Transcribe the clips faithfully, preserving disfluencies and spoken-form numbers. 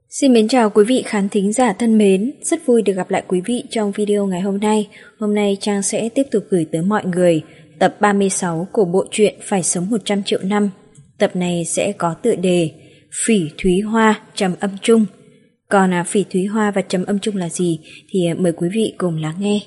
Xin mến chào quý vị khán thính giả thân mến, rất vui được gặp lại quý vị trong video ngày hôm nay. Hôm nay Trang sẽ tiếp tục gửi tới mọi người tập ba mươi sáu của bộ truyện Phải sống một trăm triệu năm. Tập này sẽ có tựa đề Phỉ Thúy Hoa trầm âm chung. Còn à, Phỉ Thúy Hoa và trầm âm chung là gì thì mời quý vị cùng lắng nghe.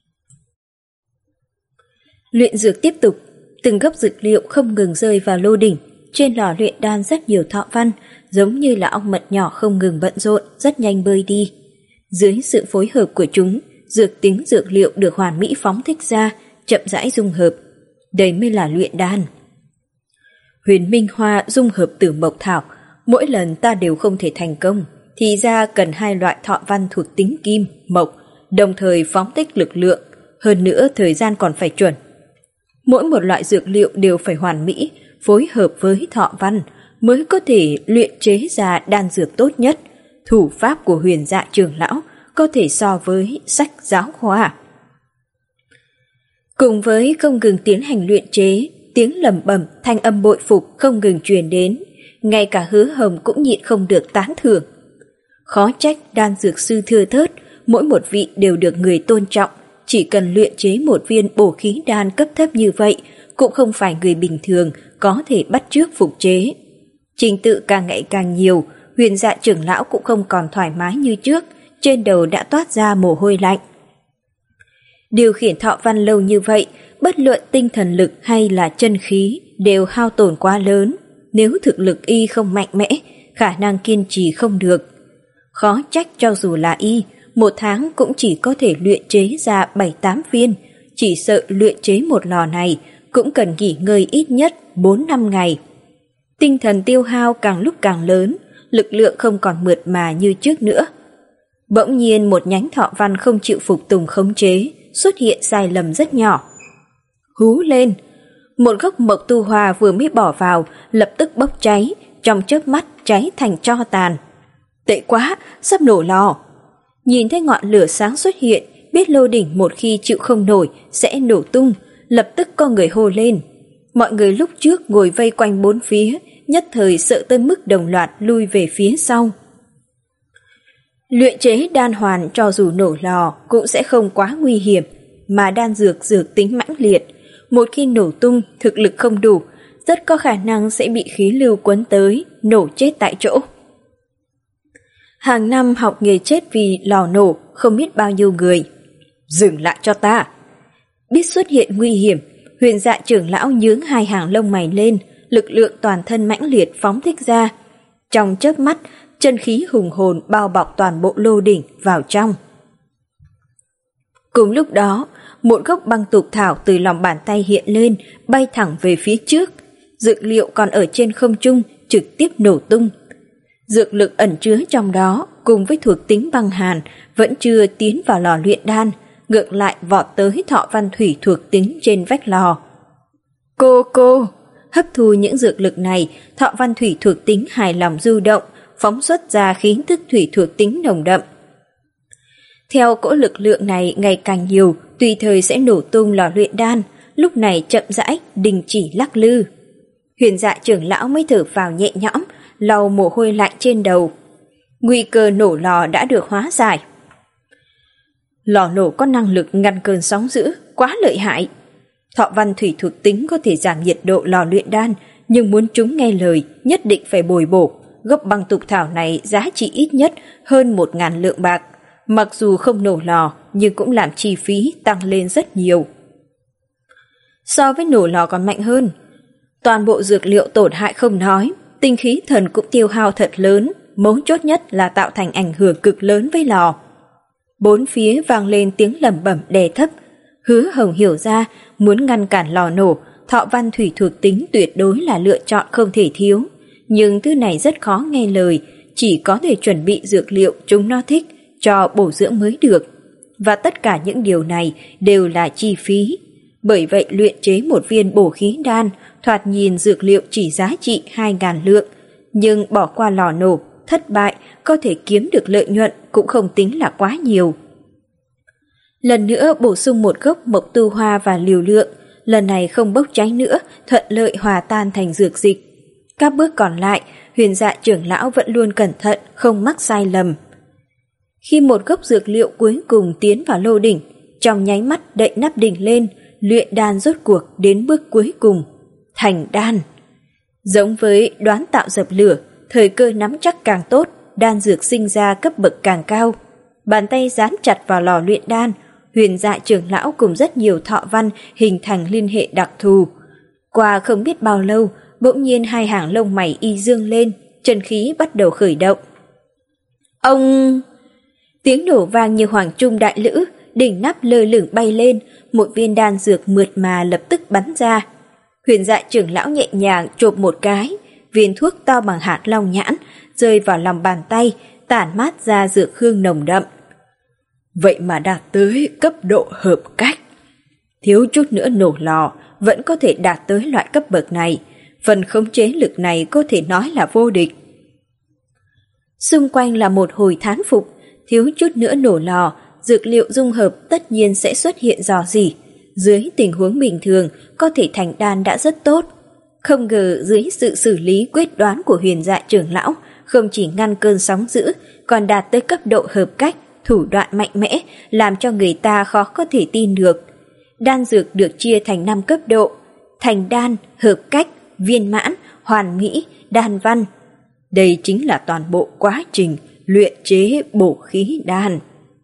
Luyện dược tiếp tục, từng gốc dược liệu không ngừng rơi vào lô đỉnh. Trên lò luyện đan rất nhiều thọ văn, giống như là ong mật nhỏ không ngừng bận rộn, rất nhanh bơi đi. Dưới sự phối hợp của chúng, dược tính dược liệu được hoàn mỹ phóng thích ra, chậm rãi dung hợp. Đây mới là luyện đan. Huyền Minh Hoa dung hợp tử mộc thảo, mỗi lần ta đều không thể thành công, thì ra cần hai loại thọ văn thuộc tính kim, mộc, đồng thời phóng thích lực lượng, hơn nữa thời gian còn phải chuẩn. Mỗi một loại dược liệu đều phải hoàn mỹ, phối hợp với thọ văn mới có thể luyện chế ra đan dược tốt nhất. Thủ pháp của Huyền Dạ trưởng lão có thể so với sách giáo khoa. Cùng với không ngừng tiến hành luyện chế, tiếng lẩm bẩm thanh âm bội phục không ngừng truyền đến, ngay cả Hứa Hồng cũng nhịn không được tán thưởng. Khó trách đan dược sư thưa thớt, mỗi một vị đều được người tôn trọng, chỉ cần luyện chế một viên bổ khí đan cấp thấp như vậy, cũng không phải người bình thường có thể bắt chước phục chế. Trình tự càng ngày càng nhiều, Huyền Dạ trưởng lão cũng không còn thoải mái như trước, trên đầu đã toát ra mồ hôi lạnh. Điều khiển thọ văn lâu như vậy, bất luận tinh thần lực hay là chân khí đều hao tổn quá lớn, nếu thực lực y không mạnh mẽ, khả năng kiên trì không được. Khó trách cho dù là y, một tháng cũng chỉ có thể luyện chế ra bảy tám viên, chỉ sợ luyện chế một lò này cũng cần nghỉ ngơi ít nhất bốn năm ngày. Tinh thần tiêu hao càng lúc càng lớn, lực lượng không còn mượt mà như trước nữa. Bỗng nhiên một nhánh thọ văn không chịu phục tùng khống chế, xuất hiện sai lầm rất nhỏ. Hú lên, một gốc mộc tu hoa vừa mới bỏ vào, lập tức bốc cháy, trong chớp mắt cháy thành tro tàn. Tệ quá, sắp nổ lò. Nhìn thấy ngọn lửa sáng xuất hiện, biết lô đỉnh một khi chịu không nổi sẽ nổ tung, lập tức có người hô lên. Mọi người lúc trước ngồi vây quanh bốn phía, nhất thời sợ tới mức đồng loạt lui về phía sau. Luyện chế đan hoàn cho dù nổ lò cũng sẽ không quá nguy hiểm, mà đan dược dược tính mãnh liệt, một khi nổ tung thực lực không đủ, rất có khả năng sẽ bị khí lưu cuốn tới, nổ chết tại chỗ. Hàng năm học nghề chết vì lò nổ không biết bao nhiêu người. Dừng lại cho ta! Biết xuất hiện nguy hiểm, Huyền Dạ trưởng lão nhướng hai hàng lông mày lên, lực lượng toàn thân mãnh liệt phóng thích ra. Trong chớp mắt, chân khí hùng hồn bao bọc toàn bộ lô đỉnh vào trong. Cùng lúc đó, một gốc băng tục thảo từ lòng bàn tay hiện lên, bay thẳng về phía trước. Dược liệu còn ở trên không trung, trực tiếp nổ tung. Dược lực ẩn chứa trong đó, cùng với thuộc tính băng hàn, vẫn chưa tiến vào lò luyện đan, ngược lại vọt tới thọ văn thủy thuộc tính trên vách lò. Cô cô! Hấp thu những dược lực này, thọ văn thủy thuộc tính hài lòng du động, phóng xuất ra khí tức thủy thuộc tính nồng đậm. Theo cỗ lực lượng này ngày càng nhiều, tùy thời sẽ nổ tung lò luyện đan, lúc này chậm rãi, đình chỉ lắc lư. Huyền Dạ trưởng lão mới thở phào nhẹ nhõm, lau mồ hôi lạnh trên đầu. Nguy cơ nổ lò đã được hóa giải. Lò nổ có năng lực ngăn cơn sóng dữ, quá lợi hại. Thọ văn thủy thuộc tính có thể giảm nhiệt độ lò luyện đan, nhưng muốn chúng nghe lời nhất định phải bồi bổ. Gốc băng tục thảo này giá trị ít nhất hơn một ngàn lượng bạc. Mặc dù không nổ lò, nhưng cũng làm chi phí tăng lên rất nhiều. So với nổ lò còn mạnh hơn. Toàn bộ dược liệu tổn hại không nói, tinh khí thần cũng tiêu hao thật lớn, mấu chốt nhất là tạo thành ảnh hưởng cực lớn với lò. Bốn phía vang lên tiếng lẩm bẩm đè thấp. Hứa Hồng hiểu ra, muốn ngăn cản lò nổ, thọ văn thủy thuộc tính tuyệt đối là lựa chọn không thể thiếu. Nhưng thứ này rất khó nghe lời, chỉ có thể chuẩn bị dược liệu chúng nó thích, cho bổ dưỡng mới được. Và tất cả những điều này đều là chi phí. Bởi vậy luyện chế một viên bổ khí đan, thoạt nhìn dược liệu chỉ giá trị hai ngàn lượng, nhưng bỏ qua lò nổ, thất bại, có thể kiếm được lợi nhuận cũng không tính là quá nhiều. Lần nữa bổ sung một gốc mộc tu hoa và liều lượng, lần này không bốc cháy nữa, thuận lợi hòa tan thành dược dịch. Các bước còn lại, Huyền Dạ trưởng lão vẫn luôn cẩn thận, không mắc sai lầm. Khi một gốc dược liệu cuối cùng tiến vào lô đỉnh, trong nháy mắt đậy nắp đỉnh lên, luyện đan rốt cuộc đến bước cuối cùng, thành đan. Giống với đoán tạo dập lửa, thời cơ nắm chắc càng tốt, đan dược sinh ra cấp bậc càng cao. Bàn tay dán chặt vào lò luyện đan, Huyền Dạ trưởng lão cùng rất nhiều thọ văn hình thành liên hệ đặc thù. Qua không biết bao lâu, bỗng nhiên hai hàng lông mày y dương lên, chân khí bắt đầu khởi động. Ông... Tiếng nổ vang như hoàng trung đại lữ, đỉnh nắp lơ lửng bay lên, một viên đan dược mượt mà lập tức bắn ra. Huyền Dạ trưởng lão nhẹ nhàng chộp một cái, viên thuốc to bằng hạt long nhãn rơi vào lòng bàn tay, tản mát ra dược hương nồng đậm. Vậy mà đạt tới cấp độ hợp cách. Thiếu chút nữa nổ lò, vẫn có thể đạt tới loại cấp bậc này. Phần khống chế lực này có thể nói là vô địch. Xung quanh là một hồi thán phục, thiếu chút nữa nổ lò, dược liệu dung hợp tất nhiên sẽ xuất hiện rò rỉ. Dưới tình huống bình thường, có thể thành đan đã rất tốt. Không ngờ dưới sự xử lý quyết đoán của Huyền Dạ trưởng lão, không chỉ ngăn cơn sóng dữ, còn đạt tới cấp độ hợp cách, thủ đoạn mạnh mẽ, làm cho người ta khó có thể tin được. Đan dược được chia thành năm cấp độ: thành đan, hợp cách, viên mãn, hoàn mỹ, đan văn. Đây chính là toàn bộ quá trình luyện chế bổ khí đan.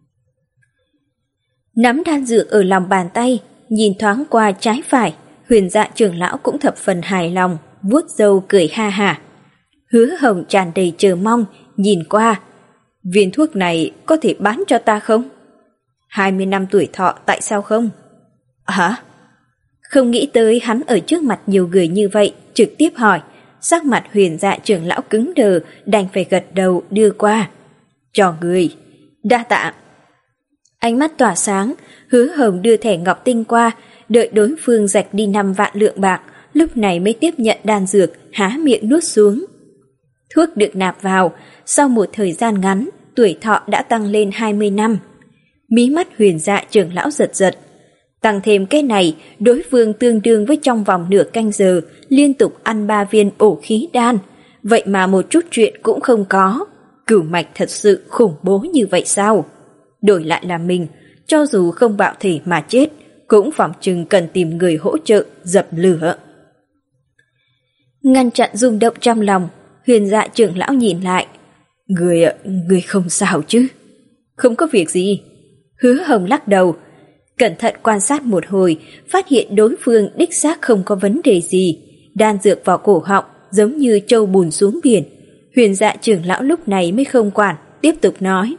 Nắm đan dược ở lòng bàn tay, nhìn thoáng qua trái phải, Huyền Dạ trưởng lão cũng thập phần hài lòng, vuốt râu cười ha hả. Hứa Hồng tràn đầy chờ mong, nhìn qua. Viên thuốc này có thể bán cho ta không? hai mươi năm tuổi thọ tại sao không? Hả? Không nghĩ tới hắn ở trước mặt nhiều người như vậy, trực tiếp hỏi. Sắc mặt Huyền Dạ trưởng lão cứng đờ, đành phải gật đầu đưa qua. Cho người. Đa tạ. Ánh mắt tỏa sáng, Hứa Hồng đưa thẻ ngọc tinh qua, đợi đối phương rạch đi năm vạn lượng bạc, lúc này mới tiếp nhận đan dược, há miệng nuốt xuống. Thuốc được nạp vào, sau một thời gian ngắn, tuổi thọ đã tăng lên hai mươi năm. Mí mắt Huyền Dạ trưởng lão giật giật. Tăng thêm cái này, đối phương tương đương với trong vòng nửa canh giờ, liên tục ăn ba viên bổ khí đan. Vậy mà một chút chuyện cũng không có. Cửu mạch thật sự khủng bố như vậy sao? Đổi lại là mình, cho dù không bạo thể mà chết, cũng phỏng chừng cần tìm người hỗ trợ dập lửa. Ngăn chặn rung động trong lòng, Huyền Dạ trưởng lão nhìn lại. Người, người không sao chứ? Không có việc gì. Hứa Hồng lắc đầu. Cẩn thận quan sát một hồi, phát hiện đối phương đích xác không có vấn đề gì. Đan dược vào cổ họng giống như trâu bùn xuống biển. Huyền Dạ trưởng lão lúc này mới không quản, tiếp tục nói.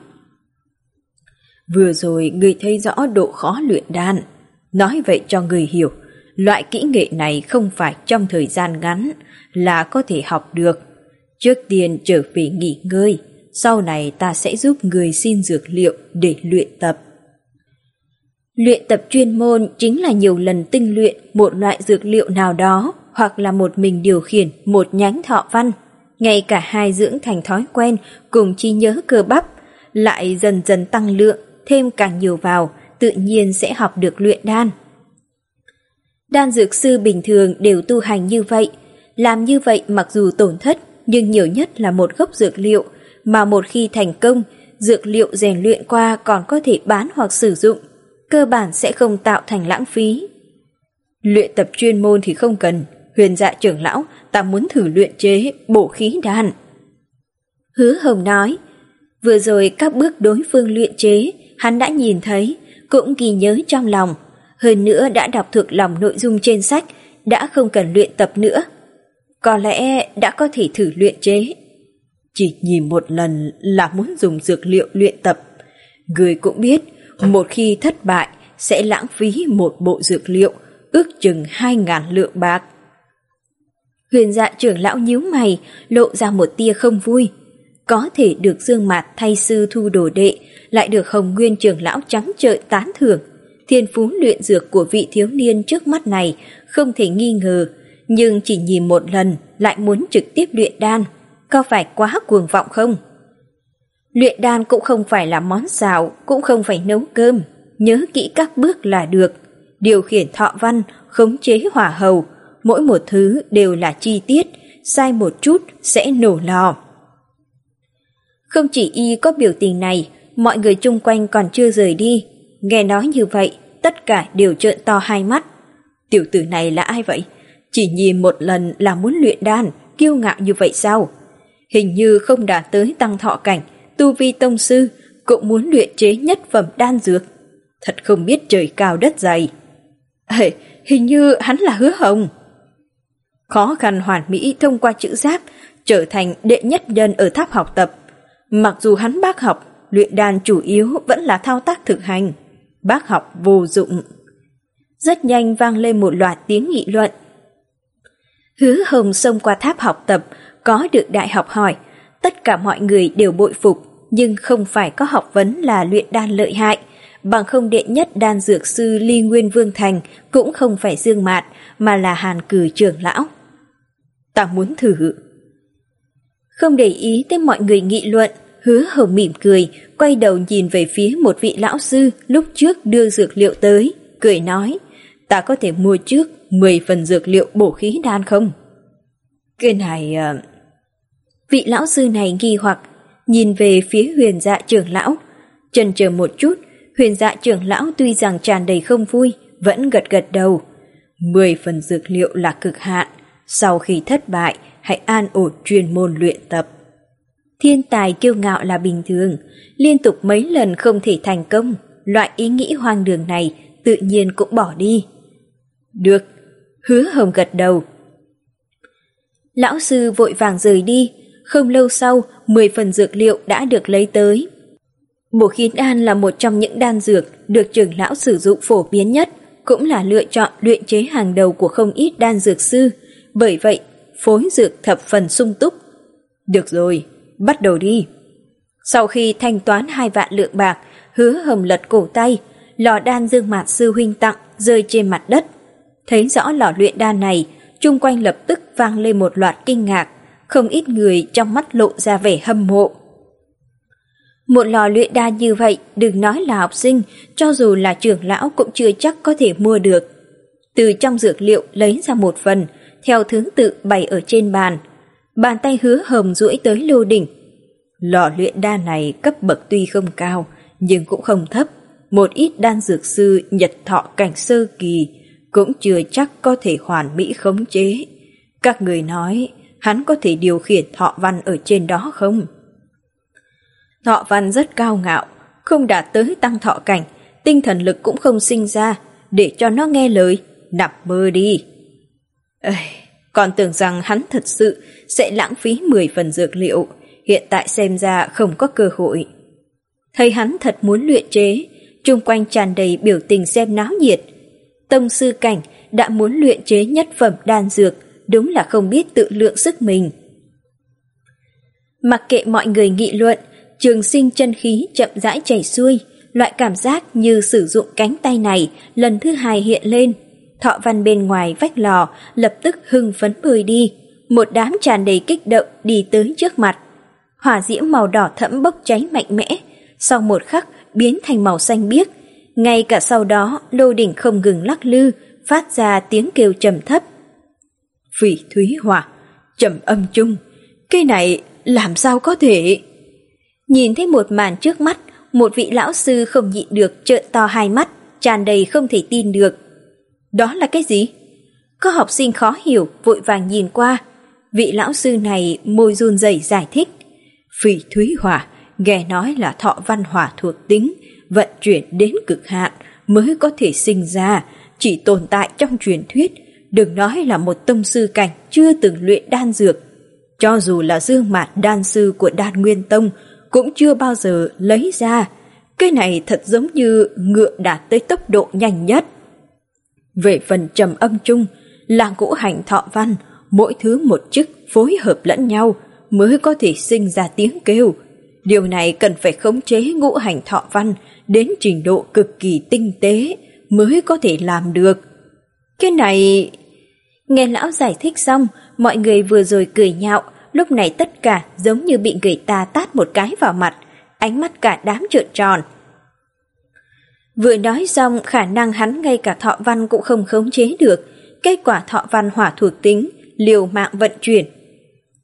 Vừa rồi người thấy rõ độ khó luyện đan. Nói vậy cho người hiểu, loại kỹ nghệ này không phải trong thời gian ngắn là có thể học được. Trước tiên trở về nghỉ ngơi, sau này ta sẽ giúp người xin dược liệu để luyện tập. Luyện tập chuyên môn chính là nhiều lần tinh luyện một loại dược liệu nào đó, hoặc là một mình điều khiển một nhánh thọ văn. Ngay cả hai dưỡng thành thói quen cùng trí nhớ cơ bắp, lại dần dần tăng lượng, thêm càng nhiều vào, tự nhiên sẽ học được luyện đan. Đan dược sư bình thường đều tu hành như vậy. Làm như vậy mặc dù tổn thất, nhưng nhiều nhất là một gốc dược liệu, mà một khi thành công, dược liệu rèn luyện qua còn có thể bán hoặc sử dụng, cơ bản sẽ không tạo thành lãng phí. Luyện tập chuyên môn thì không cần. Huyền Dạ trưởng lão, ta muốn thử luyện chế bổ khí đan. Hứa Hồng nói. Vừa rồi các bước đối phương luyện chế, hắn đã nhìn thấy, cũng ghi nhớ trong lòng. Hơn nữa đã đọc thuộc lòng nội dung trên sách, đã không cần luyện tập nữa. Có lẽ đã có thể thử luyện chế. Chỉ nhìn một lần là muốn dùng dược liệu luyện tập. Người cũng biết, một khi thất bại sẽ lãng phí một bộ dược liệu, ước chừng hai ngàn lượng bạc. Huyền Dạ trưởng lão nhíu mày, lộ ra một tia không vui. Có thể được Dương Mạt thay sư thu đồ đệ, lại được Hồng Nguyên trưởng lão trắng trợn tán thưởng. Thiên phú luyện dược của vị thiếu niên trước mắt này không thể nghi ngờ, nhưng chỉ nhìn một lần lại muốn trực tiếp luyện đan, có phải quá cuồng vọng không? Luyện đan cũng không phải là món xào, cũng không phải nấu cơm, nhớ kỹ các bước là được. Điều khiển thọ văn, khống chế hỏa hầu, mỗi một thứ đều là chi tiết, sai một chút sẽ nổ lò. Không chỉ y có biểu tình này, mọi người chung quanh còn chưa rời đi. Nghe nói như vậy, tất cả đều trợn to hai mắt. Tiểu tử này là ai vậy? Chỉ nhìn một lần là muốn luyện đan, kiêu ngạo như vậy sao? Hình như không đạt tới tăng thọ cảnh, tu vi tông sư, cũng muốn luyện chế nhất phẩm đan dược. Thật không biết trời cao đất dày. Ê, hình như hắn là Hứa Hồng. Khó khăn hoàn mỹ thông qua chữ giáp, trở thành đệ nhất nhân ở tháp học tập. Mặc dù hắn bác học, luyện đan chủ yếu vẫn là thao tác thực hành. Bác học vô dụng. Rất nhanh vang lên một loạt tiếng nghị luận. Hứa Hồng xông qua tháp học tập, có được đại học hỏi. Tất cả mọi người đều bội phục, nhưng không phải có học vấn là luyện đan lợi hại. Bằng không đệ nhất đan dược sư Ly Nguyên Vương Thành cũng không phải Dương Mạt, mà là Hàn Cử trưởng lão. Ta muốn thử. Không để ý tới mọi người nghị luận, Hứa Hồng mỉm cười, quay đầu nhìn về phía một vị lão sư lúc trước đưa dược liệu tới, cười nói, ta có thể mua trước mười phần dược liệu bổ khí đan không? Cái này... Uh... Vị lão sư này nghi hoặc, nhìn về phía Huyền Dạ trưởng lão. Chần chờ một chút, Huyền Dạ trưởng lão tuy rằng tràn đầy không vui, vẫn gật gật đầu. Mười phần dược liệu là cực hạn, sau khi thất bại, hãy an ổn chuyên môn luyện tập. Thiên tài kiêu ngạo là bình thường, liên tục mấy lần không thể thành công, loại ý nghĩ hoang đường này tự nhiên cũng bỏ đi. Được, Hứa Hồng gật đầu. Lão sư vội vàng rời đi, không lâu sau, mười phần dược liệu đã được lấy tới. Bổ khí đan là một trong những đan dược được trưởng lão sử dụng phổ biến nhất, cũng là lựa chọn luyện chế hàng đầu của không ít đan dược sư, bởi vậy phối dược thập phần sung túc. Được rồi, bắt đầu đi. Sau khi thanh toán hai vạn lượng bạc, Hứa Hồng lật cổ tay, lò đan Dương Mạt sư huynh tặng rơi trên mặt đất. Thấy rõ lò luyện đan này, chung quanh lập tức vang lên một loạt kinh ngạc, không ít người trong mắt lộ ra vẻ hâm mộ. Một lò luyện đan như vậy, đừng nói là học sinh, cho dù là trưởng lão cũng chưa chắc có thể mua được. Từ trong dược liệu lấy ra một phần, theo thứ tự bày ở trên bàn. Bàn tay Hứa Hồng duỗi tới lô đỉnh. Lò luyện đan này cấp bậc tuy không cao, nhưng cũng không thấp. Một ít đan dược sư nhật thọ cảnh sơ kỳ cũng chưa chắc có thể hoàn mỹ khống chế. Các người nói, hắn có thể điều khiển thọ văn ở trên đó không? Thọ văn rất cao ngạo, không đạt tới tăng thọ cảnh, tinh thần lực cũng không sinh ra, để cho nó nghe lời, nằm mơ đi. Ê, còn tưởng rằng hắn thật sự sẽ lãng phí mười phần dược liệu, hiện tại xem ra không có cơ hội. Thấy hắn thật muốn luyện chế, chung quanh tràn đầy biểu tình xem náo nhiệt. Tông sư cảnh đã muốn luyện chế nhất phẩm đan dược, đúng là không biết tự lượng sức mình. Mặc kệ mọi người nghị luận, Trường Sinh chân khí chậm rãi chảy xuôi, loại cảm giác như sử dụng cánh tay này lần thứ hai hiện lên. Thọ văn bên ngoài vách lò lập tức hưng phấn bơi đi, một đám tràn đầy kích động đi tới trước mặt. Hỏa diễm màu đỏ thẫm bốc cháy mạnh mẽ, sau một khắc biến thành màu xanh biếc. Ngay cả sau đó lô đỉnh không ngừng lắc lư, phát ra tiếng kêu trầm thấp. Phỉ thúy hỏa, trầm âm chung, cái này làm sao có thể? Nhìn thấy một màn trước mắt, một vị lão sư không nhịn được trợn to hai mắt, tràn đầy không thể tin được. Đó là cái gì? Có học sinh khó hiểu, vội vàng nhìn qua. Vị lão sư này môi run rẩy giải thích. Phỉ thúy hỏa, nghe nói là thọ văn hỏa thuộc tính, vận chuyển đến cực hạn mới có thể sinh ra, chỉ tồn tại trong truyền thuyết. Đừng nói là một tông sư cảnh chưa từng luyện đan dược, cho dù là Dương Mạt đan sư của Đan Nguyên Tông cũng chưa bao giờ lấy ra. Cái này thật giống như ngựa đạt tới tốc độ nhanh nhất. Về phần trầm âm chung, là ngũ hành thọ văn, mỗi thứ một chức phối hợp lẫn nhau mới có thể sinh ra tiếng kêu. Điều này cần phải khống chế ngũ hành thọ văn đến trình độ cực kỳ tinh tế mới có thể làm được. Cái này... Nghe lão giải thích xong, mọi người vừa rồi cười nhạo, lúc này tất cả giống như bị người ta tát một cái vào mặt, ánh mắt cả đám trợn tròn. Vừa nói xong, khả năng hắn ngay cả thọ văn cũng không khống chế được, kết quả thọ văn hỏa thuộc tính, liều mạng vận chuyển.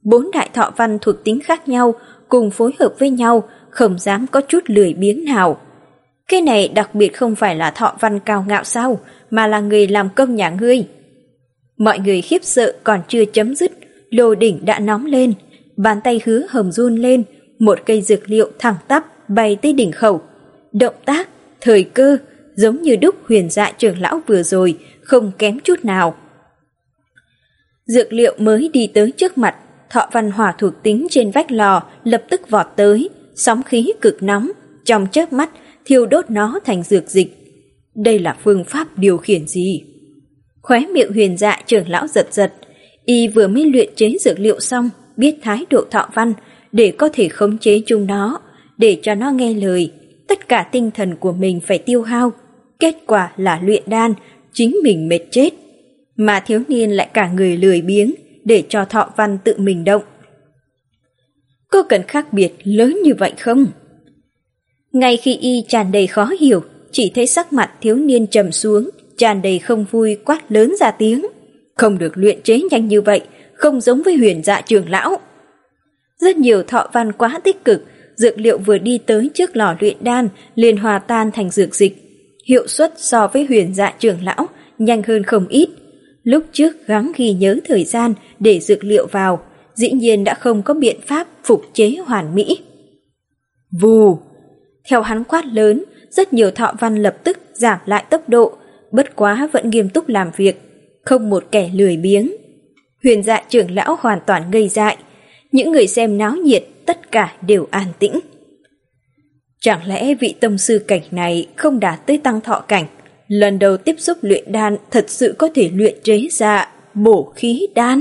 Bốn đại thọ văn thuộc tính khác nhau cùng phối hợp với nhau, không dám có chút lười biếng nào. Cái này đặc biệt không phải là thọ văn cao ngạo sao, mà là người làm công nhà ngươi. Mọi người khiếp sợ còn chưa chấm dứt, lô đỉnh đã nóng lên, bàn tay Hứa Hồng run lên, một cây dược liệu thẳng tắp bay tới đỉnh khẩu. Động tác, thời cơ, giống như đúc Huyền Dạ trưởng lão vừa rồi, không kém chút nào. Dược liệu mới đi tới trước mặt, thọ văn hỏa thuộc tính trên vách lò lập tức vọt tới, sóng khí cực nóng, trong chớp mắt thiêu đốt nó thành dược dịch. Đây là phương pháp điều khiển gì? Khóe miệng Huyền Dạ trưởng lão giật giật, y vừa mới luyện chế dược liệu xong, biết thái độ thọ văn để có thể khống chế chúng nó, để cho nó nghe lời. Tất cả tinh thần của mình phải tiêu hao, kết quả là luyện đan, chính mình mệt chết. Mà thiếu niên lại cả người lười biếng, để cho thọ văn tự mình động. Có cần khác biệt lớn như vậy không? Ngay khi y tràn đầy khó hiểu, chỉ thấy sắc mặt thiếu niên trầm xuống, tràn đầy không vui quát lớn ra tiếng. Không được luyện chế nhanh như vậy, không giống với Huyền Dạ trưởng lão. Rất nhiều thọ văn quá tích cực, dược liệu vừa đi tới trước lò luyện đan liền hòa tan thành dược dịch. Hiệu suất so với Huyền Dạ trưởng lão nhanh hơn không ít. Lúc trước gắng ghi nhớ thời gian để dược liệu vào, dĩ nhiên đã không có biện pháp phục chế hoàn mỹ. Vù! Theo hắn quát lớn, rất nhiều thọ văn lập tức giảm lại tốc độ, bất quá vẫn nghiêm túc làm việc, không một kẻ lười biếng. Huyền Dạ trưởng lão hoàn toàn ngây dại, những người xem náo nhiệt tất cả đều an tĩnh. Chẳng lẽ vị tông sư cảnh này không đạt tới tăng thọ cảnh, lần đầu tiếp xúc luyện đan thật sự có thể luyện chế ra bổ khí đan?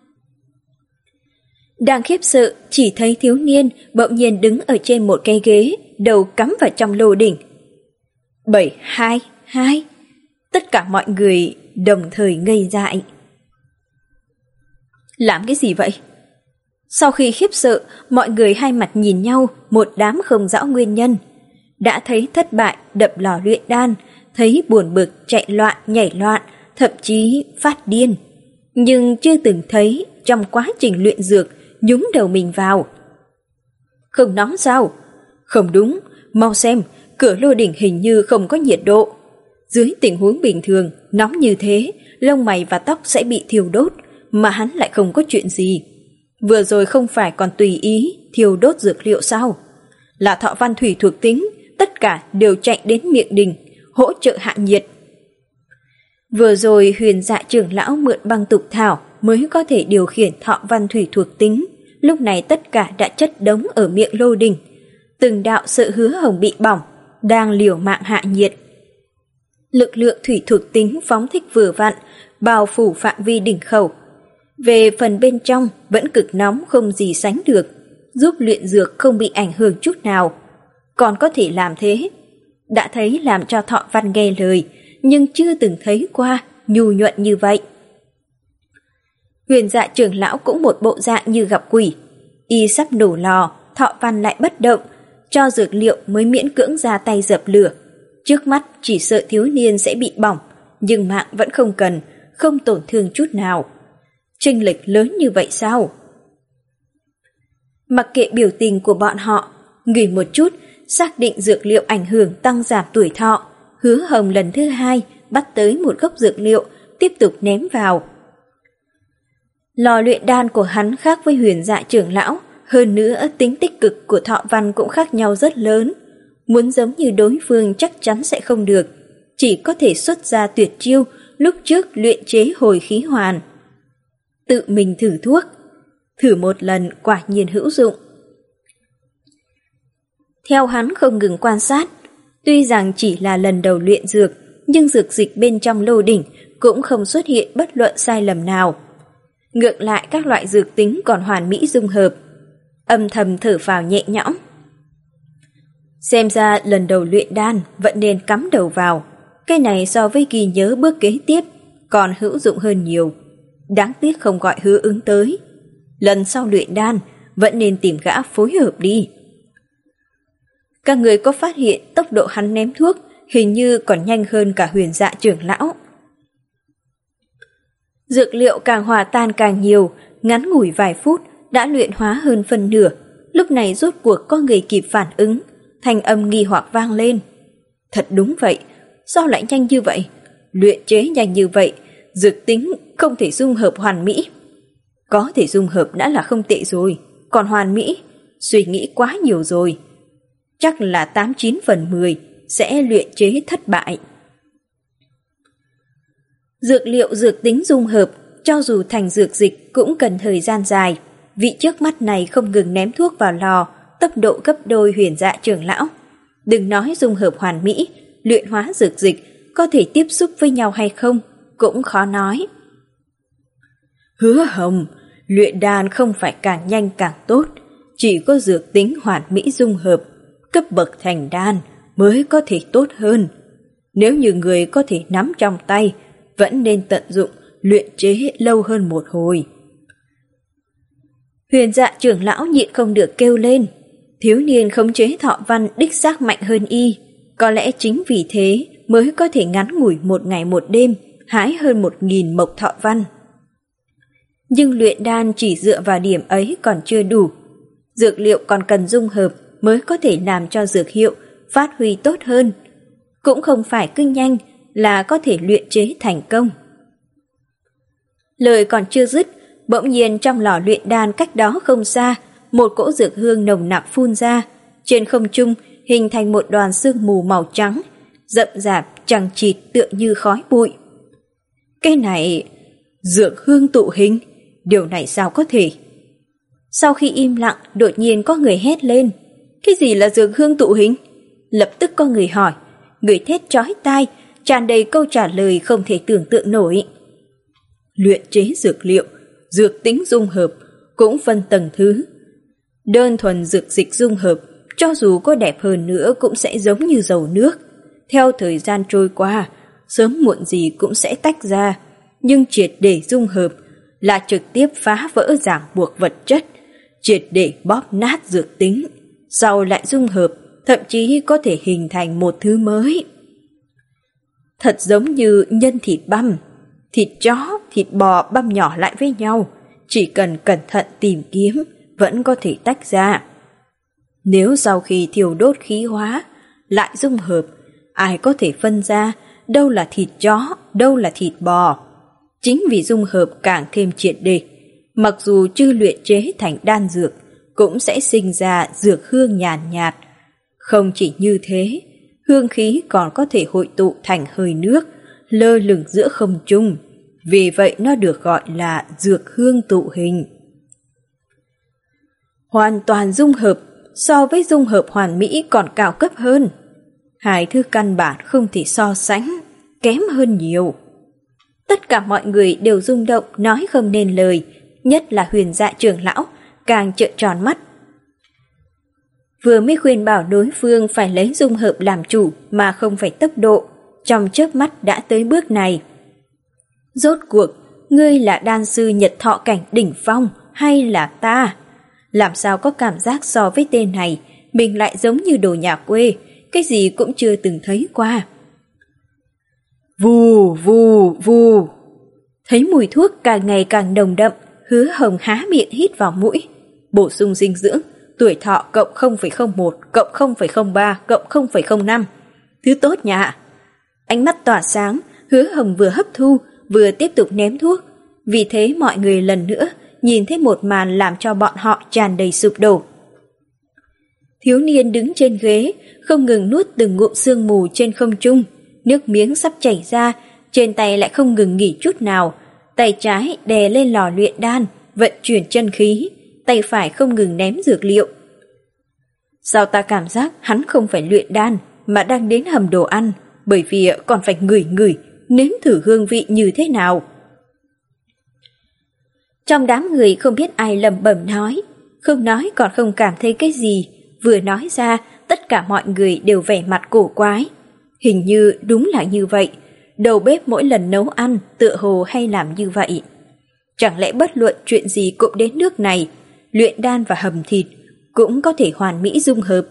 Đang khiếp sợ, chỉ thấy thiếu niên bỗng nhiên đứng ở trên một cây ghế, đầu cắm vào trong lô đỉnh. Bảy, hai, hai. Tất cả mọi người đồng thời ngây dại. Làm cái gì vậy? Sau khi khiếp sợ, mọi người hai mặt nhìn nhau, một đám không rõ nguyên nhân. Đã thấy thất bại đập lò luyện đan, thấy buồn bực chạy loạn nhảy loạn, thậm chí phát điên. Nhưng chưa từng thấy trong quá trình luyện dược nhúng đầu mình vào. Không nóng sao? Không đúng, mau xem, cửa lô đỉnh hình như không có nhiệt độ. Dưới tình huống bình thường, nóng như thế, lông mày và tóc sẽ bị thiêu đốt, mà hắn lại không có chuyện gì. Vừa rồi không phải còn tùy ý thiêu đốt dược liệu sao? Là thọ văn thủy thuộc tính, tất cả đều chạy đến miệng đỉnh, hỗ trợ hạ nhiệt. Vừa rồi Huyền Dạ trưởng lão mượn băng tục thảo mới có thể điều khiển thọ văn thủy thuộc tính, lúc này tất cả đã chất đống ở miệng lô đỉnh. Từng đạo sợ Hứa Hồng bị bỏng, đang liều mạng hạ nhiệt. Lực lượng thủy thuộc tính phóng thích vừa vặn, bao phủ phạm vi đỉnh khẩu. Về phần bên trong vẫn cực nóng không gì sánh được, giúp luyện dược không bị ảnh hưởng chút nào. Còn có thể làm thế. Đã thấy làm cho thọ văn nghe lời, nhưng chưa từng thấy qua nhu nhuận như vậy. Huyền Dạ trưởng lão cũng một bộ dạng như gặp quỷ. Y sắp nổ lò, thọ văn lại bất động, cho dược liệu mới miễn cưỡng ra tay dập lửa. Trước mắt chỉ sợ thiếu niên sẽ bị bỏng, nhưng mạng vẫn không cần, không tổn thương chút nào. Chênh lệch lớn như vậy sao? Mặc kệ biểu tình của bọn họ, ngửi một chút, xác định dược liệu ảnh hưởng tăng giảm tuổi thọ, Hứa Hồng lần thứ hai bắt tới một gốc dược liệu, tiếp tục ném vào. Lò luyện đan của hắn khác với Huyền Dạ trưởng lão, hơn nữa tính tích cực của thọ văn cũng khác nhau rất lớn. Muốn giống như đối phương chắc chắn sẽ không được, chỉ có thể xuất ra tuyệt chiêu lúc trước luyện chế hồi khí hoàn. Tự mình thử thuốc, thử một lần quả nhiên hữu dụng. Theo hắn không ngừng quan sát, tuy rằng chỉ là lần đầu luyện dược, nhưng dược dịch bên trong lô đỉnh cũng không xuất hiện bất luận sai lầm nào. Ngược lại các loại dược tính còn hoàn mỹ dung hợp. Âm thầm thở phào nhẹ nhõm. Xem ra lần đầu luyện đan vẫn nên cắm đầu vào. Cái này so với ghi nhớ bước kế tiếp còn hữu dụng hơn nhiều. Đáng tiếc không gọi Hứa Ứng tới. Lần sau luyện đan vẫn nên tìm gã phối hợp đi. Các người có phát hiện tốc độ hắn ném thuốc hình như còn nhanh hơn cả Huyền Dạ trưởng lão. Dược liệu càng hòa tan càng nhiều, ngắn ngủi vài phút đã luyện hóa hơn phần nửa, lúc này rốt cuộc có người kịp phản ứng, thanh âm nghi hoặc vang lên. Thật đúng vậy, sao lại nhanh như vậy? Luyện chế nhanh như vậy, dược tính không thể dung hợp hoàn mỹ. Có thể dung hợp đã là không tệ rồi, còn hoàn mỹ, suy nghĩ quá nhiều rồi. Chắc là tám chín phần mười sẽ luyện chế thất bại. Dược liệu dược tính dung hợp, cho dù thành dược dịch cũng cần thời gian dài. Vị trước mắt này không ngừng ném thuốc vào lò, tốc độ gấp đôi Huyền Dạ trưởng lão. Đừng nói dung hợp hoàn mỹ, luyện hóa dược dịch có thể tiếp xúc với nhau hay không, cũng khó nói. Hứa Hồng, luyện đan không phải càng nhanh càng tốt, chỉ có dược tính hoàn mỹ dung hợp, cấp bậc thành đan mới có thể tốt hơn. Nếu như người có thể nắm trong tay, vẫn nên tận dụng luyện chế lâu hơn một hồi. Huyền Dạ trưởng lão nhịn không được kêu lên, thiếu niên khống chế thọ văn đích xác mạnh hơn y, có lẽ chính vì thế mới có thể ngắn ngủi một ngày một đêm hái hơn một nghìn mộc thọ văn. Nhưng luyện đan chỉ dựa vào điểm ấy còn chưa đủ, dược liệu còn cần dung hợp mới có thể làm cho dược hiệu phát huy tốt hơn, cũng không phải cứ nhanh là có thể luyện chế thành công. Lời còn chưa dứt, bỗng nhiên trong lò luyện đan cách đó không xa, một cỗ dược hương nồng nặc phun ra, trên không trung hình thành một đoàn sương mù màu trắng, rậm rạp chằng chịt tựa như khói bụi. Cái này, dược hương tụ hình, điều này sao có thể? Sau khi im lặng, đột nhiên có người hét lên, cái gì là dược hương tụ hình? Lập tức có người hỏi, người thét chói tai, tràn đầy câu trả lời không thể tưởng tượng nổi. Luyện chế dược liệu, dược tính dung hợp cũng phân tầng thứ. Đơn thuần dược dịch dung hợp, cho dù có đẹp hơn nữa cũng sẽ giống như dầu nước. Theo thời gian trôi qua, sớm muộn gì cũng sẽ tách ra, nhưng triệt để dung hợp là trực tiếp phá vỡ ràng buộc vật chất, triệt để bóp nát dược tính, sau lại dung hợp, thậm chí có thể hình thành một thứ mới. Thật giống như nhân thịt băm, thịt chó, thịt bò băm nhỏ lại với nhau, chỉ cần cẩn thận tìm kiếm vẫn có thể tách ra. Nếu sau khi thiêu đốt khí hóa lại dung hợp, ai có thể phân ra đâu là thịt chó, đâu là thịt bò. Chính vì dung hợp càng thêm triệt để, mặc dù chưa luyện chế thành đan dược, cũng sẽ sinh ra dược hương nhàn nhạt. Không chỉ như thế, hương khí còn có thể hội tụ thành hơi nước, lơ lửng giữa không trung. Vì vậy nó được gọi là dược hương tụ hình. Hoàn toàn dung hợp, so với dung hợp hoàn mỹ còn cao cấp hơn. Hai thứ căn bản không thể so sánh, kém hơn nhiều. Tất cả mọi người đều rung động nói không nên lời, nhất là Huyền Dạ trưởng lão, càng trợn tròn mắt. Vừa mới khuyên bảo đối phương phải lấy dung hợp làm chủ mà không phải tốc độ, trong chớp mắt đã tới bước này. Rốt cuộc, ngươi là đan sư Nhật Thọ cảnh đỉnh phong hay là ta? Làm sao có cảm giác so với tên này, mình lại giống như đồ nhà quê, cái gì cũng chưa từng thấy qua. Vù vù vù. Thấy mùi thuốc càng ngày càng nồng đậm, Hứa Hồng há miệng hít vào mũi. Bổ sung dinh dưỡng, tuổi thọ cộng không phẩy không một, cộng không phẩy không ba, cộng không phẩy không năm. Thứ tốt nhà. Ánh mắt tỏa sáng, Hứa Hồng vừa hấp thu, vừa tiếp tục ném thuốc. Vì thế mọi người lần nữa nhìn thấy một màn làm cho bọn họ tràn đầy sụp đổ. Thiếu niên đứng trên ghế, không ngừng nuốt từng ngụm sương mù trên không trung. Nước miếng sắp chảy ra, trên tay lại không ngừng nghỉ chút nào. Tay trái đè lên lò luyện đan, vận chuyển chân khí, tay phải không ngừng ném dược liệu. Sao ta cảm giác hắn không phải luyện đan, mà đang đến hầm đồ ăn, bởi vì còn phải ngửi ngửi, nếm thử hương vị như thế nào. Trong đám người không biết ai lẩm bẩm nói, không nói còn không cảm thấy cái gì, vừa nói ra tất cả mọi người đều vẻ mặt cổ quái. Hình như đúng là như vậy, đầu bếp mỗi lần nấu ăn tựa hồ hay làm như vậy. Chẳng lẽ bất luận chuyện gì cũng đến nước này, luyện đan và hầm thịt cũng có thể hoàn mỹ dung hợp.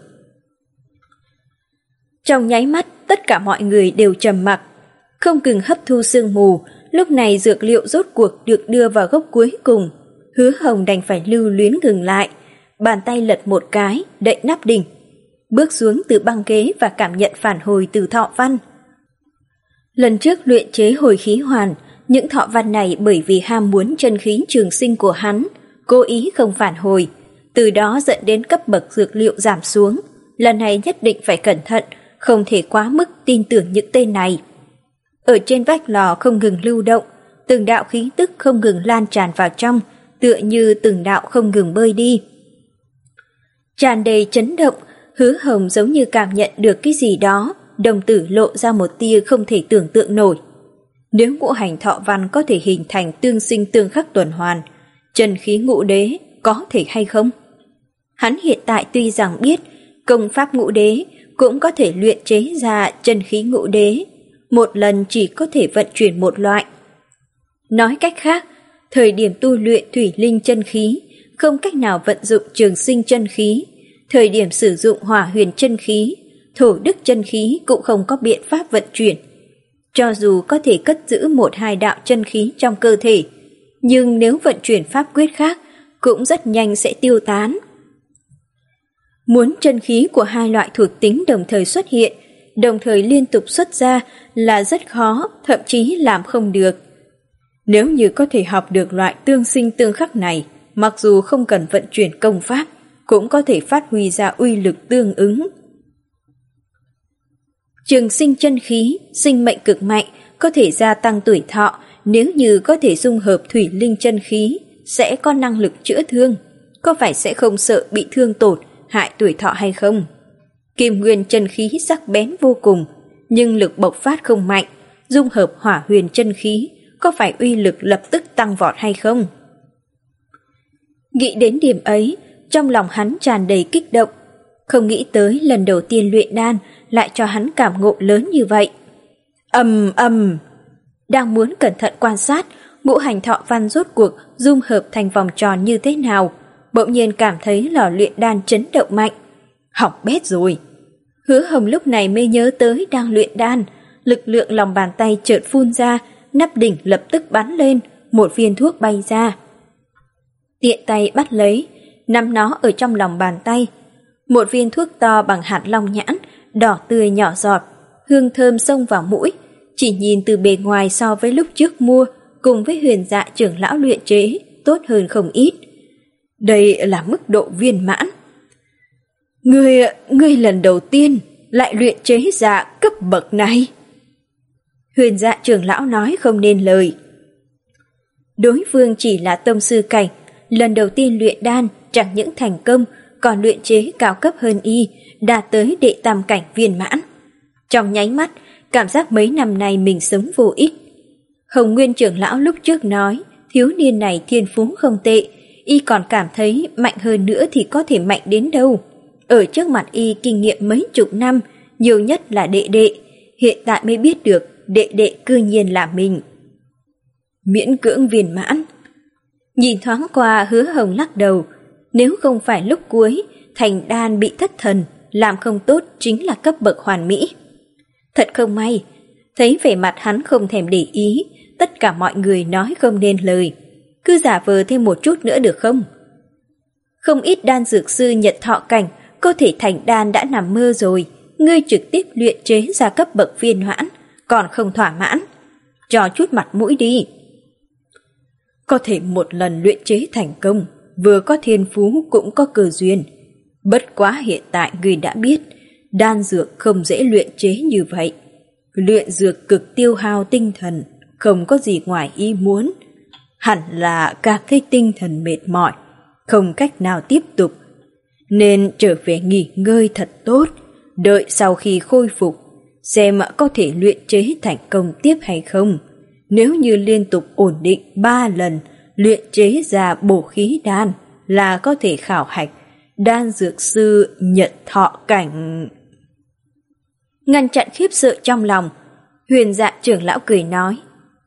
Trong nháy mắt tất cả mọi người đều trầm mặc, không ngừng hấp thu sương mù. Lúc này dược liệu rốt cuộc được đưa vào gốc cuối cùng. Hứa Hồng đành phải lưu luyến ngừng lại, bàn tay lật một cái, đậy nắp đỉnh, bước xuống từ băng ghế và cảm nhận phản hồi từ thọ văn. Lần trước luyện chế hồi khí hoàn, những thọ văn này bởi vì ham muốn chân khí trường sinh của hắn, cố ý không phản hồi, từ đó dẫn đến cấp bậc dược liệu giảm xuống. Lần này nhất định phải cẩn thận, không thể quá mức tin tưởng những tên này. Ở trên vách lò không ngừng lưu động, từng đạo khí tức không ngừng lan tràn vào trong, tựa như từng đạo không ngừng bơi đi. Tràn đầy chấn động, Hứa Hồng giống như cảm nhận được cái gì đó, đồng tử lộ ra một tia không thể tưởng tượng nổi. Nếu ngũ hành thọ văn có thể hình thành tương sinh tương khắc tuần hoàn, chân khí ngũ đế có thể hay không? Hắn hiện tại tuy rằng biết công pháp ngũ đế cũng có thể luyện chế ra chân khí ngũ đế, một lần chỉ có thể vận chuyển một loại. Nói cách khác, thời điểm tu luyện thủy linh chân khí không cách nào vận dụng trường sinh chân khí, thời điểm sử dụng hỏa huyền chân khí, thổ đức chân khí cũng không có biện pháp vận chuyển. Cho dù có thể cất giữ một hai đạo chân khí trong cơ thể, nhưng nếu vận chuyển pháp quyết khác cũng rất nhanh sẽ tiêu tán. Muốn chân khí của hai loại thuộc tính đồng thời xuất hiện, đồng thời liên tục xuất ra là rất khó, thậm chí làm không được. Nếu như có thể học được loại tương sinh tương khắc này, mặc dù không cần vận chuyển công pháp, cũng có thể phát huy ra uy lực tương ứng. Trường sinh chân khí, sinh mệnh cực mạnh, có thể gia tăng tuổi thọ, nếu như có thể dung hợp thủy linh chân khí, sẽ có năng lực chữa thương, có phải sẽ không sợ bị thương tổn, hại tuổi thọ hay không? Kim nguyên chân khí sắc bén vô cùng, nhưng lực bộc phát không mạnh, dung hợp hỏa huyền chân khí, có phải uy lực lập tức tăng vọt hay không? Nghĩ đến điểm ấy, trong lòng hắn tràn đầy kích động, không nghĩ tới lần đầu tiên luyện đan lại cho hắn cảm ngộ lớn như vậy. Ầm ầm, đang muốn cẩn thận quan sát ngũ hành thọ văn rốt cuộc dung hợp thành vòng tròn như thế nào, bỗng nhiên cảm thấy lò luyện đan chấn động mạnh. Hỏng bét rồi. Hứa Hồng lúc này mới nhớ tới đang luyện đan, lực lượng lòng bàn tay chợt phun ra, nắp đỉnh lập tức bắn lên, một viên thuốc bay ra. Tiện tay bắt lấy, nắm nó ở trong lòng bàn tay. Một viên thuốc to bằng hạt long nhãn, đỏ tươi nhỏ giọt, hương thơm xông vào mũi, chỉ nhìn từ bề ngoài so với lúc trước mua, cùng với Huyền Dạ trưởng lão luyện chế, tốt hơn không ít. Đây là mức độ viên mãn. Ngươi, ngươi lần đầu tiên lại luyện chế ra cấp bậc này. Huyền Dạ trưởng lão nói không nên lời. Đối phương chỉ là tông sư cảnh, lần đầu tiên luyện đan chẳng những thành công, còn luyện chế cao cấp hơn y, đạt tới đệ tam cảnh viên mãn. Trong nháy mắt, cảm giác mấy năm nay mình sống vô ích. Hồng Nguyên trưởng lão lúc trước nói, thiếu niên này thiên phú không tệ, y còn cảm thấy mạnh hơn nữa thì có thể mạnh đến đâu. Ở trước mặt y kinh nghiệm mấy chục năm, nhiều nhất là đệ đệ, hiện tại mới biết được đệ đệ cư nhiên là mình. Miễn cưỡng viên mãn. Nhìn thoáng qua Hứa Hồng lắc đầu, nếu không phải lúc cuối thành đan bị thất thần, làm không tốt chính là cấp bậc hoàn mỹ. Thật không may, thấy vẻ mặt hắn không thèm để ý, tất cả mọi người nói không nên lời. Cứ giả vờ thêm một chút nữa được không? Không ít đan dược sư Nhật thọ cảnh, có thể thành đan đã nằm mơ rồi, ngươi trực tiếp luyện chế ra cấp bậc viên mãn, còn không thỏa mãn. Cho chút mặt mũi đi. Có thể một lần luyện chế thành công, vừa có thiên phú cũng có cơ duyên. Bất quá hiện tại ngươi đã biết, đan dược không dễ luyện chế như vậy. Luyện dược cực tiêu hao tinh thần, không có gì ngoài ý muốn. Hẳn là cảm thấy tinh thần mệt mỏi, không cách nào tiếp tục. Nên trở về nghỉ ngơi thật tốt, đợi sau khi khôi phục, xem có thể luyện chế thành công tiếp hay không. Nếu như liên tục ổn định ba lần luyện chế ra bổ khí đan là có thể khảo hạch đan dược sư Nhật thọ cảnh. Ngăn chặn khiếp sợ trong lòng, Huyền Dạ trưởng lão cười nói.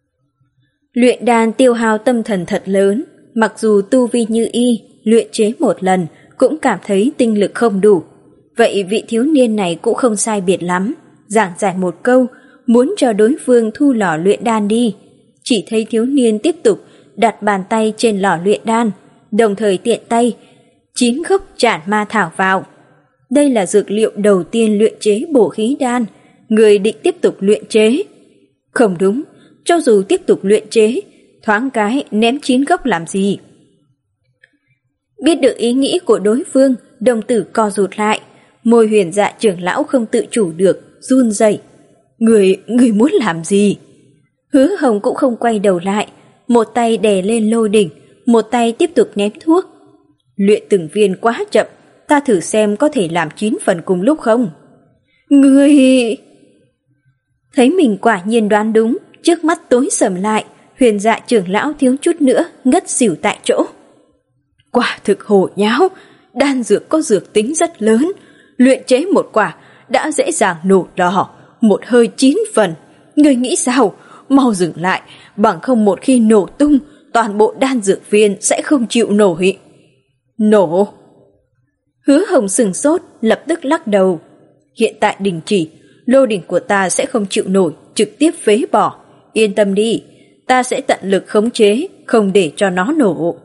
Luyện đan tiêu hao tâm thần thật lớn, mặc dù tu vi như y, luyện chế một lần cũng cảm thấy tinh lực không đủ. Vậy vị thiếu niên này cũng không sai biệt lắm, giảng giải một câu, muốn cho đối phương thu lò luyện đan đi. Chỉ thấy thiếu niên tiếp tục đặt bàn tay trên lò luyện đan, đồng thời tiện tay chín gốc trảm ma thảo vào. Đây là dược liệu đầu tiên luyện chế bổ khí đan, người định tiếp tục luyện chế. Không đúng, cho dù tiếp tục luyện chế, thoáng cái ném chín gốc làm gì? Biết được ý nghĩ của đối phương, đồng tử co rụt lại, môi Huyền Dạ trưởng lão không tự chủ được, run rẩy. Người, người muốn làm gì? Hứa Hồng cũng không quay đầu lại, một tay đè lên lô đỉnh, một tay tiếp tục ném thuốc. Luyện từng viên quá chậm, ta thử xem có thể làm chín phần cùng lúc không? Người... Thấy mình quả nhiên đoán đúng, trước mắt tối sầm lại, Huyền Dạ trưởng lão thiếu chút nữa ngất xỉu tại chỗ. Quả thực hồ nháo, đan dược có dược tính rất lớn, luyện chế một quả đã dễ dàng nổ lò, một hơi chín phần. Người nghĩ sao? Mau dừng lại, bằng không một khi nổ tung, toàn bộ đan dược viên sẽ không chịu nổi. Nổ? Hứa Hồng sừng sốt, lập tức lắc đầu. Hiện tại đình chỉ, lô đỉnh của ta sẽ không chịu nổi, trực tiếp phế bỏ. Yên tâm đi, ta sẽ tận lực khống chế, không để cho nó nổ.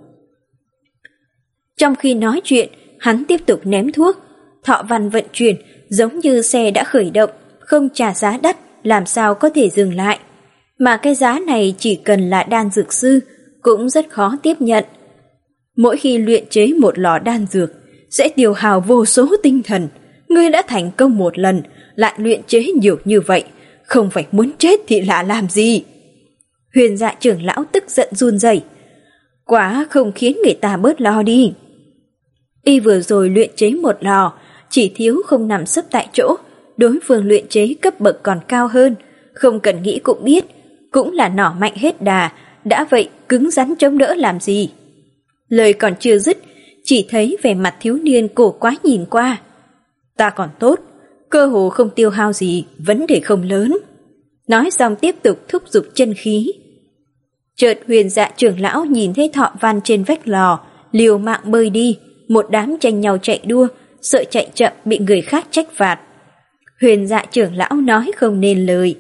Trong khi nói chuyện, hắn tiếp tục ném thuốc. Thọ văn vận chuyển giống như xe đã khởi động, không trả giá đắt, làm sao có thể dừng lại. Mà cái giá này chỉ cần là đan dược sư cũng rất khó tiếp nhận. Mỗi khi luyện chế một lò đan dược sẽ tiêu hao vô số tinh thần. Ngươi đã thành công một lần, lại luyện chế nhiều như vậy, không phải muốn chết thì lạ làm gì? Huyền Dạ trưởng lão tức giận run rẩy. Quá không khiến người ta bớt lo đi. Y vừa rồi luyện chế một lò, chỉ thiếu không nằm sấp tại chỗ, đối phương luyện chế cấp bậc còn cao hơn, không cần nghĩ cũng biết, cũng là nỏ mạnh hết đà, đã vậy cứng rắn chống đỡ làm gì. Lời còn chưa dứt, chỉ thấy vẻ mặt thiếu niên cổ quái nhìn qua. Ta còn tốt, cơ hồ không tiêu hao gì, vấn đề không lớn. Nói xong tiếp tục thúc giục chân khí. Chợt Huyền Dạ trưởng lão nhìn thấy thọ văn trên vách lò, liều mạng bơi đi, một đám tranh nhau chạy đua, sợ chạy chậm bị người khác trách phạt. Huyền Dạ trưởng lão nói không nên lời.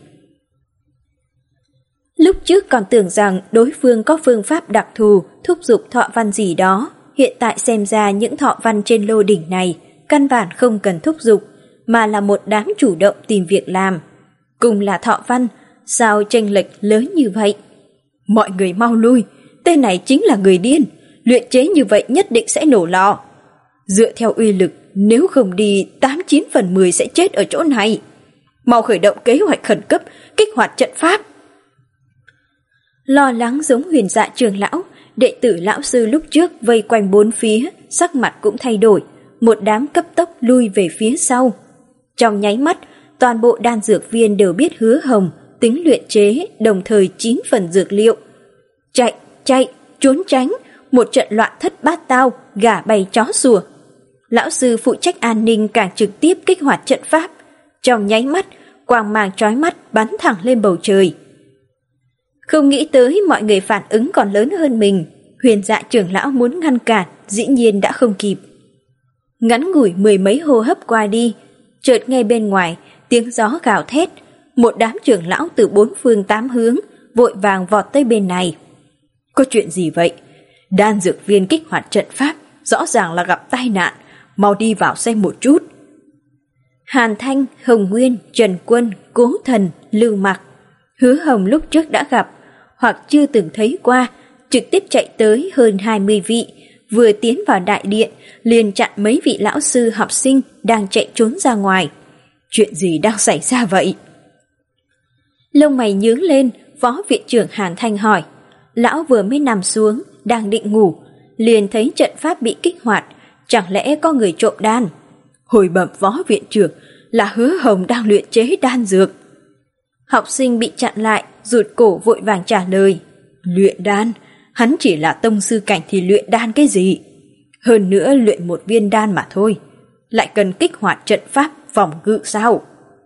Lúc trước còn tưởng rằng đối phương có phương pháp đặc thù thúc giục thọ văn gì đó, hiện tại xem ra những thọ văn trên lô đỉnh này căn bản không cần thúc giục, mà là một đám chủ động tìm việc làm. Cùng là thọ văn, sao chênh lệch lớn như vậy? Mọi người mau lui, tên này chính là người điên, luyện chế như vậy nhất định sẽ nổ lò. Dựa theo uy lực, nếu không đi tám chín phần mười sẽ chết ở chỗ này. Mau khởi động kế hoạch khẩn cấp, kích hoạt trận pháp. Lo lắng giống Huyền Dạ trưởng lão, đệ tử lão sư lúc trước vây quanh bốn phía, sắc mặt cũng thay đổi, một đám cấp tốc lui về phía sau. Trong nháy mắt, toàn bộ đan dược viên đều biết Hứa Hồng tính luyện chế đồng thời chín phần dược liệu. Chạy, chạy, trốn tránh, một trận loạn thất bát tao, gà bay chó sủa. Lão sư phụ trách an ninh càng trực tiếp kích hoạt trận pháp. Trong nháy mắt, quang mang chói mắt bắn thẳng lên bầu trời. Không nghĩ tới mọi người phản ứng còn lớn hơn mình, Huyền Dạ trưởng lão muốn ngăn cản, dĩ nhiên đã không kịp. Ngắn ngủi mười mấy hô hấp qua đi, chợt nghe bên ngoài tiếng gió gào thét, một đám trưởng lão từ bốn phương tám hướng vội vàng vọt tới bên này. Có chuyện gì vậy? Đan dược viên kích hoạt trận pháp, rõ ràng là gặp tai nạn, mau đi vào xem một chút. Hàn Thanh, Hồng Nguyên, Trần Quân, Cố Thần, Lưu Mặc, Hứa Hồng lúc trước đã gặp hoặc chưa từng thấy qua, trực tiếp chạy tới hơn hai mươi vị, vừa tiến vào đại điện liền chặn mấy vị lão sư học sinh đang chạy trốn ra ngoài. Chuyện gì đang xảy ra vậy? Lông mày nhướng lên, phó viện trưởng Hàn Thanh hỏi. Lão vừa mới nằm xuống, đang định ngủ, liền thấy trận pháp bị kích hoạt, chẳng lẽ có người trộm đan? Hồi bẩm phó viện trưởng, là Hứa Hồng đang luyện chế đan dược. Học sinh bị chặn lại, rụt cổ vội vàng trả lời. Luyện đan? Hắn chỉ là tông sư cảnh thì luyện đan cái gì? Hơn nữa luyện một viên đan mà thôi, lại cần kích hoạt trận pháp phòng ngự sao?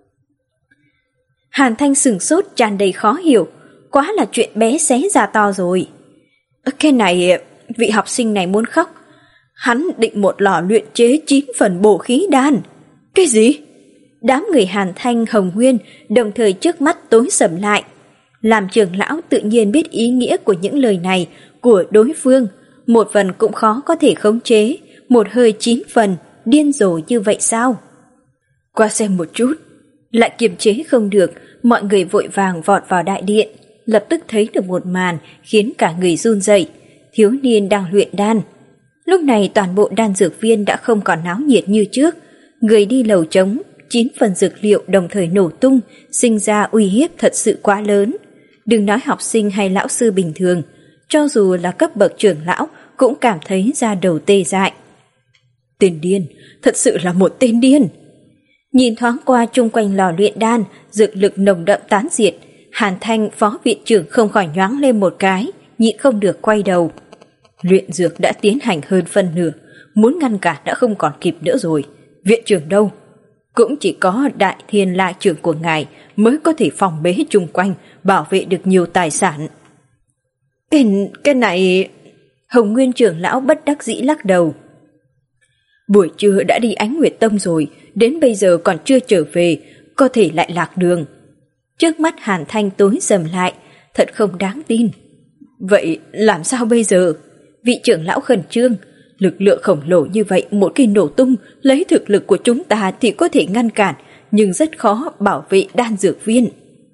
Hàn Thanh sửng sốt tràn đầy khó hiểu, quá là chuyện bé xé ra to rồi. Cái này, vị học sinh này muốn khóc. Hắn định một lò luyện chế chín phần bổ khí đan. Cái gì? Đám người Hàn Thanh, Hồng Nguyên đồng thời trước mắt tối sầm lại. Làm trưởng lão tự nhiên biết ý nghĩa của những lời này, của đối phương, một phần cũng khó có thể khống chế, một hơi chín phần, điên rồ như vậy sao? Qua xem một chút, lại kiềm chế không được, mọi người vội vàng vọt vào đại điện, lập tức thấy được một màn khiến cả người run rẩy. Thiếu niên đang luyện đan. Lúc này toàn bộ đan dược viên đã không còn náo nhiệt như trước, người đi lầu trống, chín phần dược liệu đồng thời nổ tung, sinh ra uy hiếp thật sự quá lớn. Đừng nói học sinh hay lão sư bình thường, cho dù là cấp bậc trưởng lão cũng cảm thấy da đầu tê dại. Tên điên, thật sự là một tên điên. Nhìn thoáng qua chung quanh lò luyện đan, dược lực nồng đậm tán diệt, Hàn Thanh phó viện trưởng không khỏi nhoáng lên một cái, nhịn không được quay đầu. Luyện dược đã tiến hành hơn phân nửa, muốn ngăn cản đã không còn kịp nữa rồi. Viện trưởng đâu? Cũng chỉ có đại thiên la trưởng của ngài mới có thể phòng bế chung quanh, bảo vệ được nhiều tài sản. Cái, cái này... Hồng Nguyên trưởng lão bất đắc dĩ lắc đầu. Buổi trưa đã đi Ánh Nguyệt Tông rồi, đến bây giờ còn chưa trở về, có thể lại lạc đường. Trước mắt Hàn Thanh tối sầm lại, thật không đáng tin. Vậy làm sao bây giờ? Vị trưởng lão khẩn trương, lực lượng khổng lồ như vậy một khi nổ tung, lấy thực lực của chúng ta thì có thể ngăn cản, nhưng rất khó bảo vệ đan dược viên.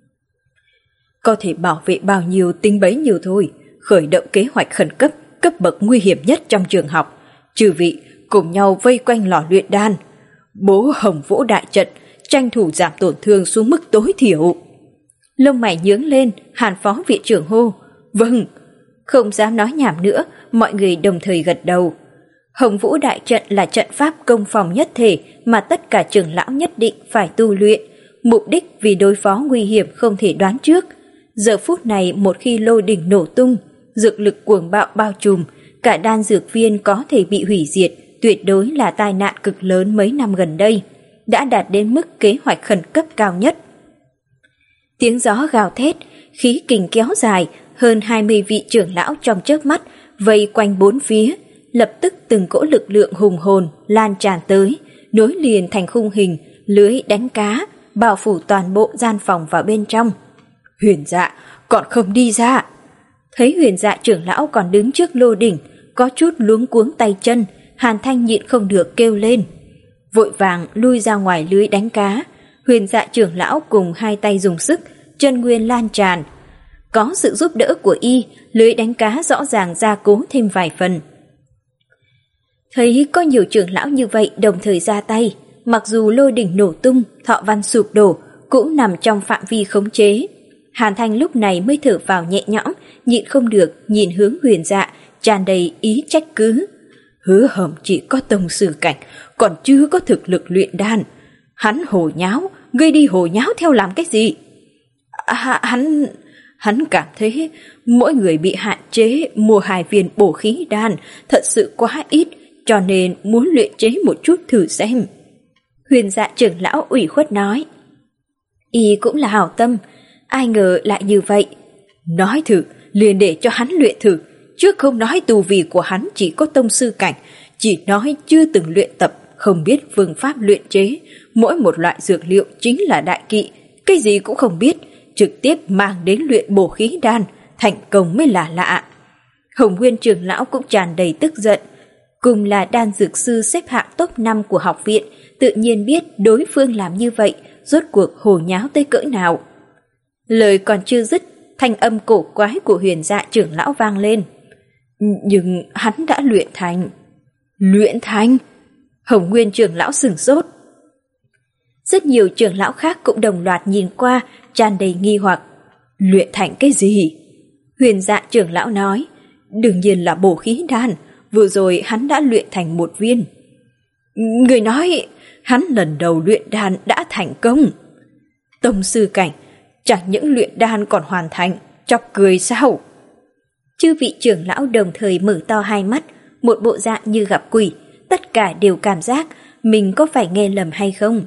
Có thể bảo vệ bao nhiêu tính bấy nhiêu thôi, khởi động kế hoạch khẩn cấp, cấp bậc nguy hiểm nhất trong trường học. Chư vị cùng nhau vây quanh lò luyện đan, bố Hồng Vũ đại trận, tranh thủ giảm tổn thương xuống mức tối thiểu. Lông mày nhướng lên, Hàn phó viện trưởng hô, vâng. Không dám nói nhảm nữa, mọi người đồng thời gật đầu. Hồng Vũ đại trận là trận pháp công phòng nhất thể mà tất cả trưởng lão nhất định phải tu luyện, mục đích vì đối phó nguy hiểm không thể đoán trước. Giờ phút này một khi lô đỉnh nổ tung, dược lực cuồng bạo bao trùm, cả đan dược viên có thể bị hủy diệt, tuyệt đối là tai nạn cực lớn mấy năm gần đây, đã đạt đến mức kế hoạch khẩn cấp cao nhất. Tiếng gió gào thét, khí kình kéo dài, hơn hai mươi vị trưởng lão trong chớp mắt vây quanh bốn phía, lập tức từng cỗ lực lượng hùng hồn lan tràn tới, nối liền thành khung hình lưới đánh cá, bao phủ toàn bộ gian phòng vào bên trong. Huyền Dạ còn không đi ra. Thấy Huyền Dạ trưởng lão còn đứng trước lô đỉnh, có chút luống cuống tay chân, Hàn Thanh nhịn không được kêu lên. Vội vàng lui ra ngoài lưới đánh cá, Huyền Dạ trưởng lão cùng hai tay dùng sức, chân nguyên lan tràn. Có sự giúp đỡ của y, lưới đánh cá rõ ràng gia cố thêm vài phần. Thấy có nhiều trưởng lão như vậy đồng thời ra tay, mặc dù lô đỉnh nổ tung, thọ văn sụp đổ, cũng nằm trong phạm vi khống chế. Hàn Thanh lúc này mới thở vào nhẹ nhõm, nhịn không được nhìn hướng Huyền Dạ, tràn đầy ý trách cứ. Hứa Hồng chỉ có tông sư cảnh, còn chưa có thực lực luyện đan. Hắn hồ nháo, gây đi hồ nháo theo làm cái gì? À, hắn... Hắn cảm thấy mỗi người bị hạn chế mua hai viên bổ khí đan thật sự quá ít, cho nên muốn luyện chế một chút thử xem. Huyền Dạ trưởng lão ủy khuất nói. Y cũng là hảo tâm, ai ngờ lại như vậy. Nói thử, liền để cho hắn luyện thử, trước không nói tu vi của hắn chỉ có tông sư cảnh, chỉ nói chưa từng luyện tập, không biết phương pháp luyện chế, mỗi một loại dược liệu chính là đại kỵ, cái gì cũng không biết, trực tiếp mang đến luyện bổ khí đan, thành công mới là lạ. Hồng Nguyên trưởng lão cũng tràn đầy tức giận, cùng là đan dược sư xếp hạng top năm của học viện, tự nhiên biết đối phương làm như vậy, rốt cuộc hồ nháo tới cỡ nào. Lời còn chưa dứt, thanh âm cổ quái của Huyền Dạ trưởng lão vang lên. Nhưng hắn đã luyện thành. Luyện thành? Hồng Nguyên trưởng lão sửng sốt. Rất nhiều trưởng lão khác cũng đồng loạt nhìn qua, tràn đầy nghi hoặc. Luyện thành cái gì? Huyền Dạ trưởng lão nói, đương nhiên là bổ khí đan, vừa rồi hắn đã luyện thành một viên. Người nói, hắn lần đầu luyện đan đã thành công. Tông sư cảnh, chẳng những luyện đan còn hoàn thành, chọc cười sao? Chư vị trưởng lão đồng thời mở to hai mắt, một bộ dạng như gặp quỷ, tất cả đều cảm giác mình có phải nghe lầm hay không.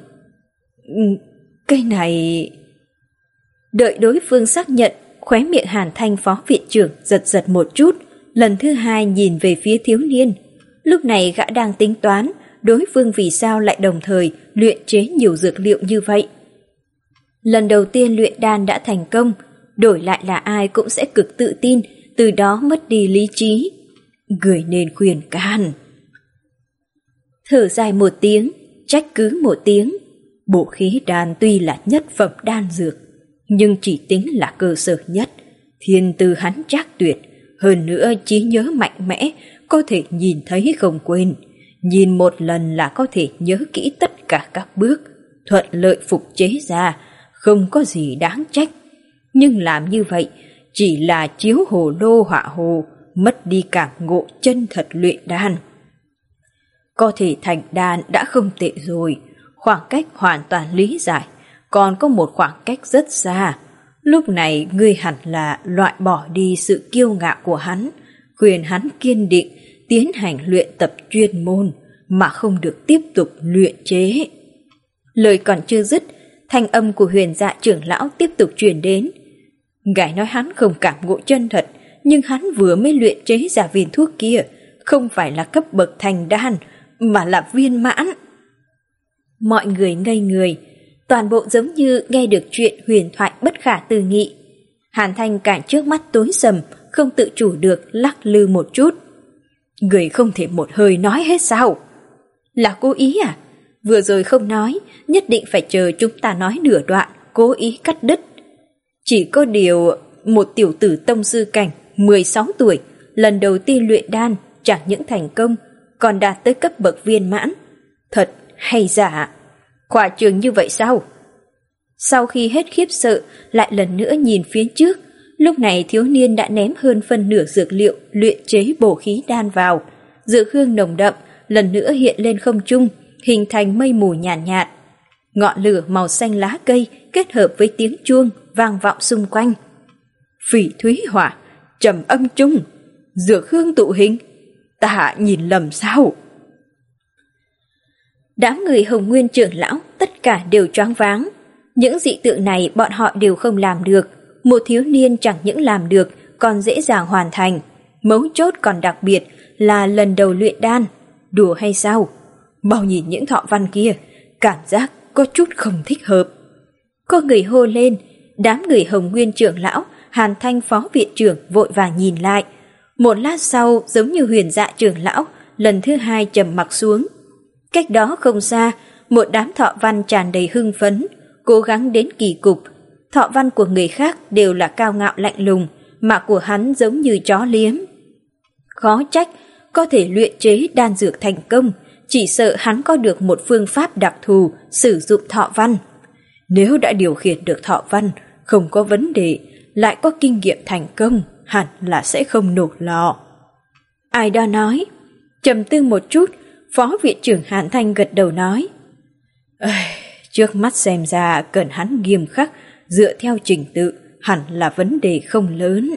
Cái này... Đợi đối phương xác nhận, khóe miệng Hàn Thanh phó viện trưởng giật giật một chút, lần thứ hai nhìn về phía thiếu niên. Lúc này gã đang tính toán đối phương vì sao lại đồng thời luyện chế nhiều dược liệu như vậy. Lần đầu tiên luyện đan đã thành công, đổi lại là ai cũng sẽ cực tự tin, từ đó mất đi lý trí. Người nên khuyên can. Thở dài một tiếng, trách cứ một tiếng. Bổ khí đan tuy là nhất phẩm đan dược, nhưng chỉ tính là cơ sở nhất. Thiên tư hắn trác tuyệt, hơn nữa trí nhớ mạnh mẽ, có thể nhìn thấy không quên. Nhìn một lần là có thể nhớ kỹ tất cả các bước, thuận lợi phục chế ra, không có gì đáng trách. Nhưng làm như vậy chỉ là chiếu hồ lô họa hồ, mất đi cảm ngộ chân thật luyện đan. Có thể thành đan đã không tệ rồi, khoảng cách hoàn toàn lý giải, còn có một khoảng cách rất xa. Lúc này ngươi hẳn là loại bỏ đi sự kiêu ngạo của hắn, khuyên hắn kiên định tiến hành luyện tập chuyên môn, mà không được tiếp tục luyện chế. Lời còn chưa dứt, thanh âm của Huyền Dạ trưởng lão tiếp tục truyền đến. Ngài nói hắn không cảm ngộ chân thật, nhưng hắn vừa mới luyện chế ra viên thuốc kia, không phải là cấp bậc thành đan, mà là viên mãn. Mọi người ngây người, toàn bộ giống như nghe được chuyện huyền thoại bất khả tư nghị. Hàn Thanh cả trước mắt tối sầm, không tự chủ được lắc lư một chút. Người không thể một hơi nói hết sao? Là cố ý à? Vừa rồi không nói, nhất định phải chờ chúng ta nói nửa đoạn, cố ý cắt đứt. Chỉ có điều, một tiểu tử tông sư cảnh, mười sáu tuổi, lần đầu tiên luyện đan, chẳng những thành công, còn đạt tới cấp bậc viên mãn. Thật hay giả? Khoa trương như vậy sao? Sau khi hết khiếp sợ, lại lần nữa nhìn phía trước, lúc này thiếu niên đã ném hơn phân nửa dược liệu luyện chế bổ khí đan vào. Dược hương nồng đậm lần nữa hiện lên không trung, hình thành mây mù nhàn nhạt, nhạt. Ngọn lửa màu xanh lá cây kết hợp với tiếng chuông vang vọng xung quanh. Phỉ thúy hỏa, trầm âm trung, dược hương tụ hình. Ta nhìn lầm sao? Đám người Hồng Nguyên trưởng lão tất cả đều choáng váng. Những dị tượng này bọn họ đều không làm được. Một thiếu niên chẳng những làm được, còn dễ dàng hoàn thành. Mấu chốt còn đặc biệt là lần đầu luyện đan. Đùa hay sao? Bao nhìn những thọ văn kia, cảm giác có chút không thích hợp. Có người hô lên, đám người Hồng Nguyên trưởng lão, Hàn Thanh phó viện trưởng vội vàng nhìn lại. Một lát sau, giống như Huyền Dạ trưởng lão, lần thứ hai trầm mặc xuống. Cách đó không xa, một đám thọ văn tràn đầy hưng phấn, cố gắng đến kỳ cục. Thọ văn của người khác đều là cao ngạo lạnh lùng, mà của hắn giống như chó liếm. Khó trách, có thể luyện chế đan dược thành công, chỉ sợ hắn có được một phương pháp đặc thù sử dụng thọ văn. Nếu đã điều khiển được thọ văn, không có vấn đề, lại có kinh nghiệm thành công, hẳn là sẽ không nổ lò. Ai đó nói, trầm tư một chút, phó viện trưởng Hàn Thanh gật đầu nói. Trước mắt xem ra cần hắn nghiêm khắc, dựa theo trình tự, hẳn là vấn đề không lớn.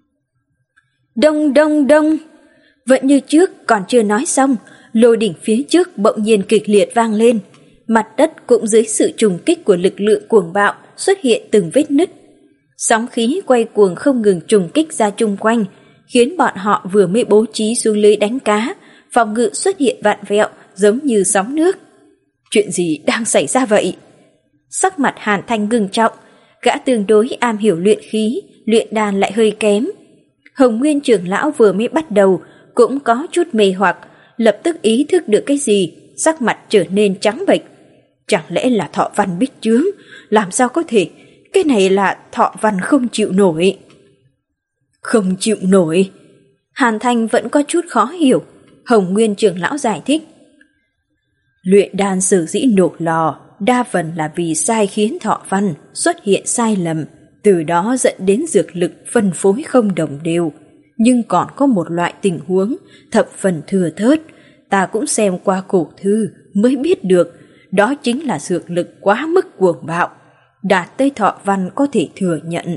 Đông đông đông, vẫn như trước còn chưa nói xong, lôi đỉnh phía trước bỗng nhiên kịch liệt vang lên. Mặt đất cũng dưới sự trùng kích của lực lượng cuồng bạo xuất hiện từng vết nứt. Sóng khí quay cuồng không ngừng trùng kích ra chung quanh, khiến bọn họ vừa mới bố trí xuống lưới đánh cá, phòng ngự xuất hiện vặn vẹo giống như sóng nước. Chuyện gì đang xảy ra vậy? Sắc mặt Hàn Thanh ngưng trọng, gã tương đối am hiểu luyện khí, luyện đan lại hơi kém. Hồng Nguyên trưởng lão vừa mới bắt đầu cũng có chút mê hoặc, lập tức ý thức được cái gì, sắc mặt trở nên trắng bệch. Chẳng lẽ là thọ văn bích chướng? Làm sao có thể? Cái này là thọ văn không chịu nổi. Không chịu nổi? Hàn Thanh vẫn có chút khó hiểu. Hồng Nguyên trưởng lão giải thích. Luyện đan sở dĩ nổ lò, đa phần là vì sai khiến thọ văn xuất hiện sai lầm, từ đó dẫn đến dược lực phân phối không đồng đều. Nhưng còn có một loại tình huống thập phần thừa thớt, ta cũng xem qua cổ thư mới biết được, đó chính là dược lực quá mức cuồng bạo, đạt tới thọ văn có thể thừa nhận.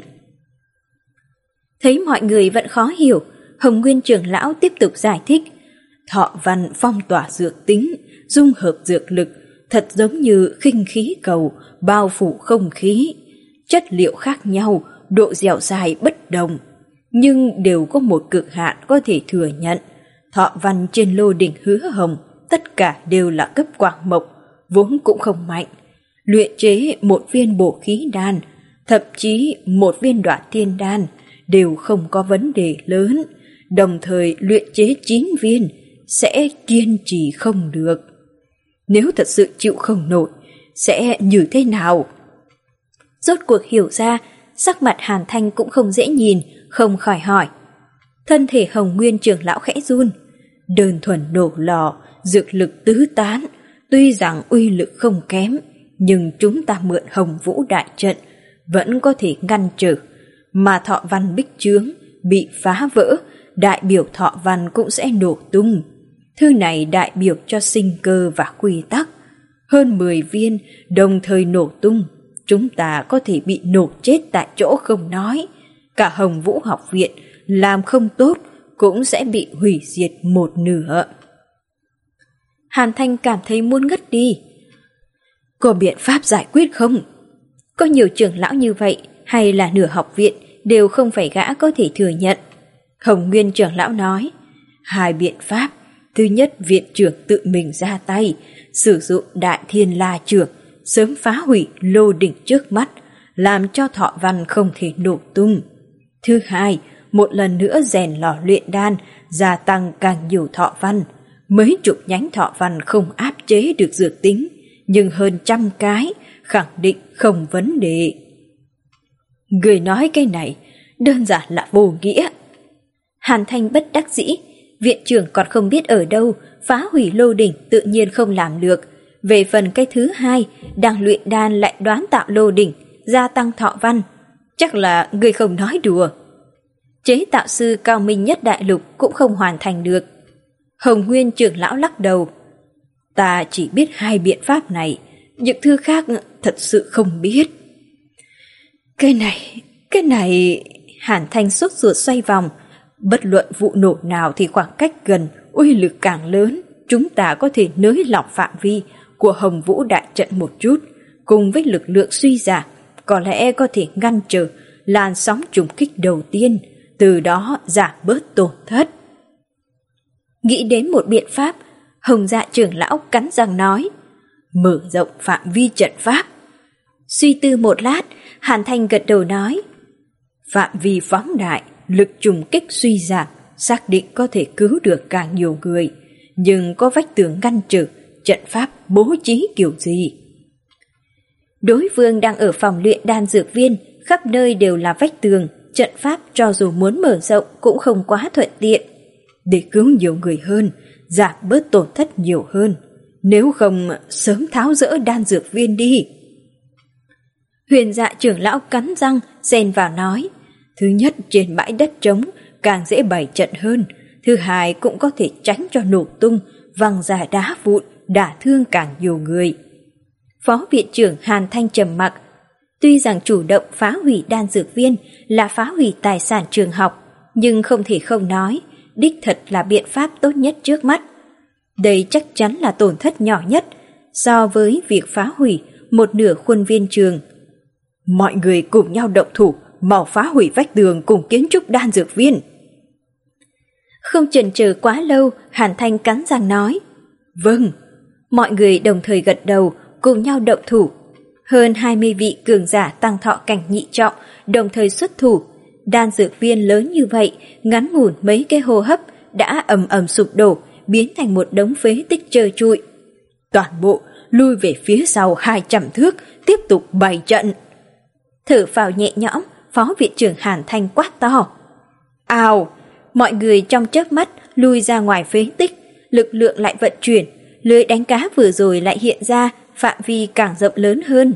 Thấy mọi người vẫn khó hiểu, Hồng Nguyên trưởng lão tiếp tục giải thích. Thọ văn phong tỏa dược tính, dung hợp dược lực, thật giống như khinh khí cầu bao phủ không khí. Chất liệu khác nhau, độ dẻo dai bất đồng, nhưng đều có một cực hạn có thể thừa nhận. Thọ văn trên lô đỉnh Hứa Hồng tất cả đều là cấp quang mộc, vốn cũng không mạnh. Luyện chế một viên bổ khí đan, thậm chí một viên đoạt thiên đan, đều không có vấn đề lớn, đồng thời luyện chế chín viên sẽ kiên trì không được. Nếu thật sự chịu không nổi, sẽ như thế nào? Rốt cuộc hiểu ra, sắc mặt Hàn Thanh cũng không dễ nhìn, không khỏi hỏi. Thân thể Hồng Nguyên trưởng lão khẽ run. Đơn thuần nổ lò, dược lực tứ tán, tuy rằng uy lực không kém, nhưng chúng ta mượn Hồng Vũ đại trận vẫn có thể ngăn trở, mà thọ văn bích chướng bị phá vỡ, đại biểu thọ văn cũng sẽ nổ tung. Thứ này đại biểu cho sinh cơ và quy tắc. Hơn mười viên đồng thời nổ tung, chúng ta có thể bị nổ chết tại chỗ không nói. Cả Hồng Vũ học viện làm không tốt cũng sẽ bị hủy diệt một nửa. Hàn Thanh cảm thấy muốn ngất đi. Có biện pháp giải quyết không? Có nhiều trưởng lão như vậy hay là nửa học viện đều không phải gã có thể thừa nhận. Hồng Nguyên trưởng lão nói, hai biện pháp. Thứ nhất, viện trưởng tự mình ra tay, sử dụng đại thiên la trưởng, sớm phá hủy lô đỉnh trước mắt, làm cho thọ văn không thể nổ tung. Thứ hai, một lần nữa rèn lò luyện đan, gia tăng càng nhiều thọ văn. Mấy chục nhánh thọ văn không áp chế được dược tính, nhưng hơn trăm cái, khẳng định không vấn đề. Người nói cái này, đơn giản là vô nghĩa. Hàn Thanh bất đắc dĩ, viện trưởng còn không biết ở đâu, phá hủy lô đỉnh tự nhiên không làm được. Về phần cái thứ hai, đang luyện đan lại đoán tạo lô đỉnh, gia tăng thọ văn. Chắc là người không nói đùa. Chế tạo sư cao minh nhất đại lục cũng không hoàn thành được. Hồng Nguyên trưởng lão lắc đầu. Ta chỉ biết hai biện pháp này, những thứ khác thật sự không biết. Cái này, cái này... Hàn Thanh sốt ruột xoay vòng. Bất luận vụ nổ nào thì khoảng cách gần, uy lực càng lớn, chúng ta có thể nới lỏng phạm vi của Hồng Vũ đại trận một chút, cùng với lực lượng suy giảm, có lẽ có thể ngăn trở làn sóng trùng kích đầu tiên, từ đó giảm bớt tổn thất. Nghĩ đến một biện pháp, Hồng Dạ trưởng lão cắn răng nói, mở rộng phạm vi trận pháp. Suy tư một lát, Hàn Thanh gật đầu nói, phạm vi phóng đại, lực trùng kích suy giảm, xác định có thể cứu được càng nhiều người, nhưng có vách tường ngăn trở, trận pháp bố trí kiểu gì? Đối phương đang ở phòng luyện đan dược viên, khắp nơi đều là vách tường, trận pháp cho dù muốn mở rộng cũng không quá thuận tiện. Để cứu nhiều người hơn, giảm bớt tổn thất nhiều hơn, nếu không sớm tháo dỡ đan dược viên đi. Huyền Dạ trưởng lão cắn răng, xen vào nói, thứ nhất, trên bãi đất trống càng dễ bày trận hơn, thứ hai cũng có thể tránh cho nổ tung, văng ra đá vụn, đả thương càng nhiều người. Phó viện trưởng Hàn Thanh trầm mặc. Tuy rằng chủ động phá hủy đan dược viên là phá hủy tài sản trường học, nhưng không thể không nói, đích thật là biện pháp tốt nhất trước mắt. Đây chắc chắn là tổn thất nhỏ nhất so với việc phá hủy một nửa khuôn viên trường. Mọi người cùng nhau động thủ, mau phá hủy vách tường cùng kiến trúc đan dược viên. Không chần chừ quá lâu, Hàn Thanh cắn răng nói, vâng. Mọi người đồng thời gật đầu, cùng nhau động thủ. Hơn hai mươi vị cường giả tăng thọ cảnh nhị trọng đồng thời xuất thủ. Đan dược viên lớn như vậy, ngắn ngủn mấy cái hô hấp đã ầm ầm sụp đổ, biến thành một đống phế tích trơ trụi. Toàn bộ lui về phía sau hai trăm thước, tiếp tục bày trận. Thở phào nhẹ nhõm, Phó viện trưởng Hàn Thanh quát to. Ào! Mọi người trong chớp mắt lui ra ngoài phế tích, lực lượng lại vận chuyển, lưới đánh cá vừa rồi lại hiện ra, phạm vi càng rộng lớn hơn.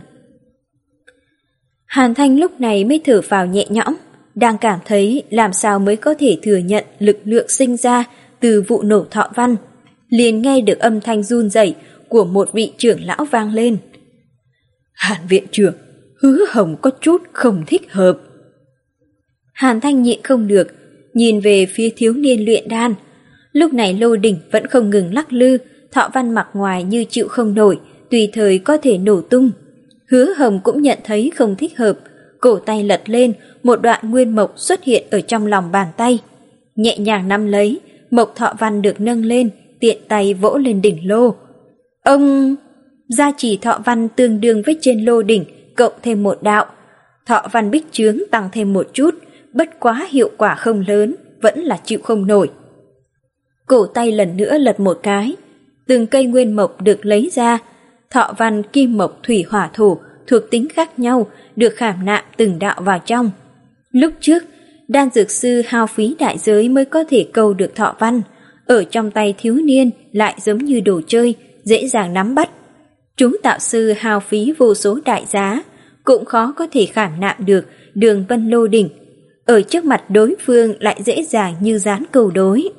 Hàn Thanh lúc này mới thở phào nhẹ nhõm, đang cảm thấy làm sao mới có thể thừa nhận lực lượng sinh ra từ vụ nổ thọ văn. Liền nghe được âm thanh run rẩy của một vị trưởng lão vang lên. Hàn viện trưởng, Hứa Hồng có chút không thích hợp. Hàn Thanh nhịn không được, nhìn về phía thiếu niên luyện đan. Lúc này lô đỉnh vẫn không ngừng lắc lư, thọ văn mặt ngoài như chịu không nổi, tùy thời có thể nổ tung. Hứa Hồng cũng nhận thấy không thích hợp, cổ tay lật lên, một đoạn nguyên mộc xuất hiện ở trong lòng bàn tay. Nhẹ nhàng nắm lấy, mộc thọ văn được nâng lên, tiện tay vỗ lên đỉnh lô. Ông... gia trì thọ văn tương đương với trên lô đỉnh, cộng thêm một đạo. Thọ văn bích chướng tăng thêm một chút, bất quá hiệu quả không lớn, vẫn là chịu không nổi. Cổ tay lần nữa lật một cái, từng cây nguyên mộc được lấy ra, thọ văn kim mộc thủy hỏa thổ thuộc tính khác nhau được khảm nạm từng đạo vào trong. Lúc trước, đan dược sư hao phí đại giới mới có thể câu được thọ văn, ở trong tay thiếu niên lại giống như đồ chơi, dễ dàng nắm bắt. Chúng tạo sư hao phí vô số đại giá, cũng khó có thể khảm nạm được đường vân lô đỉnh, ở trước mặt đối phương lại dễ dàng như dán cầu đối.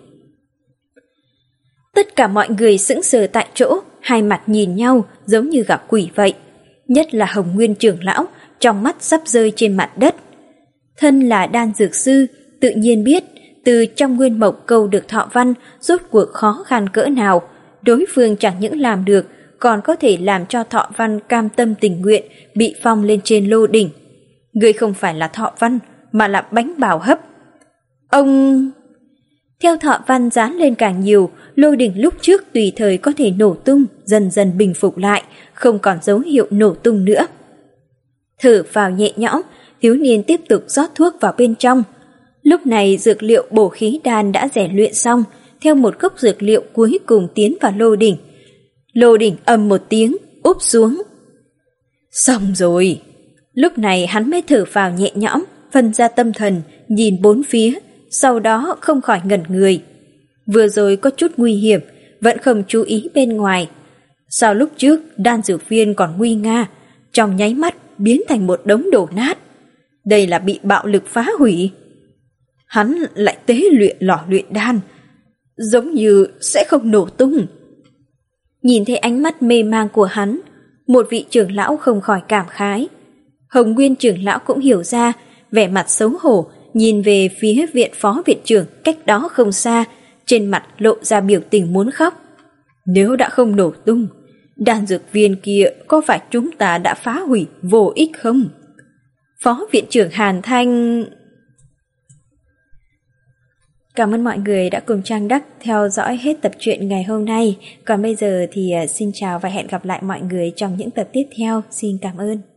Tất cả mọi người sững sờ tại chỗ, hai mặt nhìn nhau giống như gặp quỷ vậy. Nhất là Hồng Nguyên trưởng lão, trong mắt sắp rơi trên mặt đất. Thân là đan dược sư, tự nhiên biết từ trong nguyên mộc câu được thọ văn rốt cuộc khó khăn cỡ nào. Đối phương chẳng những làm được, còn có thể làm cho thọ văn cam tâm tình nguyện bị phong lên trên lô đỉnh. Người không phải là thọ văn, mà là bánh bào hấp. Ông... Theo thọ văn dán lên càng nhiều, lô đỉnh lúc trước tùy thời có thể nổ tung, dần dần bình phục lại, không còn dấu hiệu nổ tung nữa. Thở vào nhẹ nhõm, thiếu niên tiếp tục rót thuốc vào bên trong. Lúc này dược liệu bổ khí đan đã rèn luyện xong, theo một gốc dược liệu cuối cùng tiến vào lô đỉnh. Lô đỉnh ầm một tiếng, úp xuống. Xong rồi! Lúc này hắn mới thở vào nhẹ nhõm, phân ra tâm thần, nhìn bốn phía, sau đó không khỏi ngẩn người. Vừa rồi có chút nguy hiểm, vẫn không chú ý bên ngoài. Sao lúc trước đan dược viên còn nguy nga, trong nháy mắt biến thành một đống đổ nát. Đây là bị bạo lực phá hủy. Hắn lại tế luyện lò luyện đan, giống như sẽ không nổ tung. Nhìn thấy ánh mắt mê mang của hắn, một vị trưởng lão không khỏi cảm khái. Hồng Nguyên trưởng lão cũng hiểu ra, vẻ mặt xấu hổ, nhìn về phía viện phó viện trưởng cách đó không xa, trên mặt lộ ra biểu tình muốn khóc. Nếu đã không nổ tung, đan dược viên kia có phải chúng ta đã phá hủy vô ích không? Phó viện trưởng Hàn Thanh... Cảm ơn mọi người đã cùng Trang Đắc theo dõi hết tập truyện ngày hôm nay. Còn bây giờ thì xin chào và hẹn gặp lại mọi người trong những tập tiếp theo. Xin cảm ơn.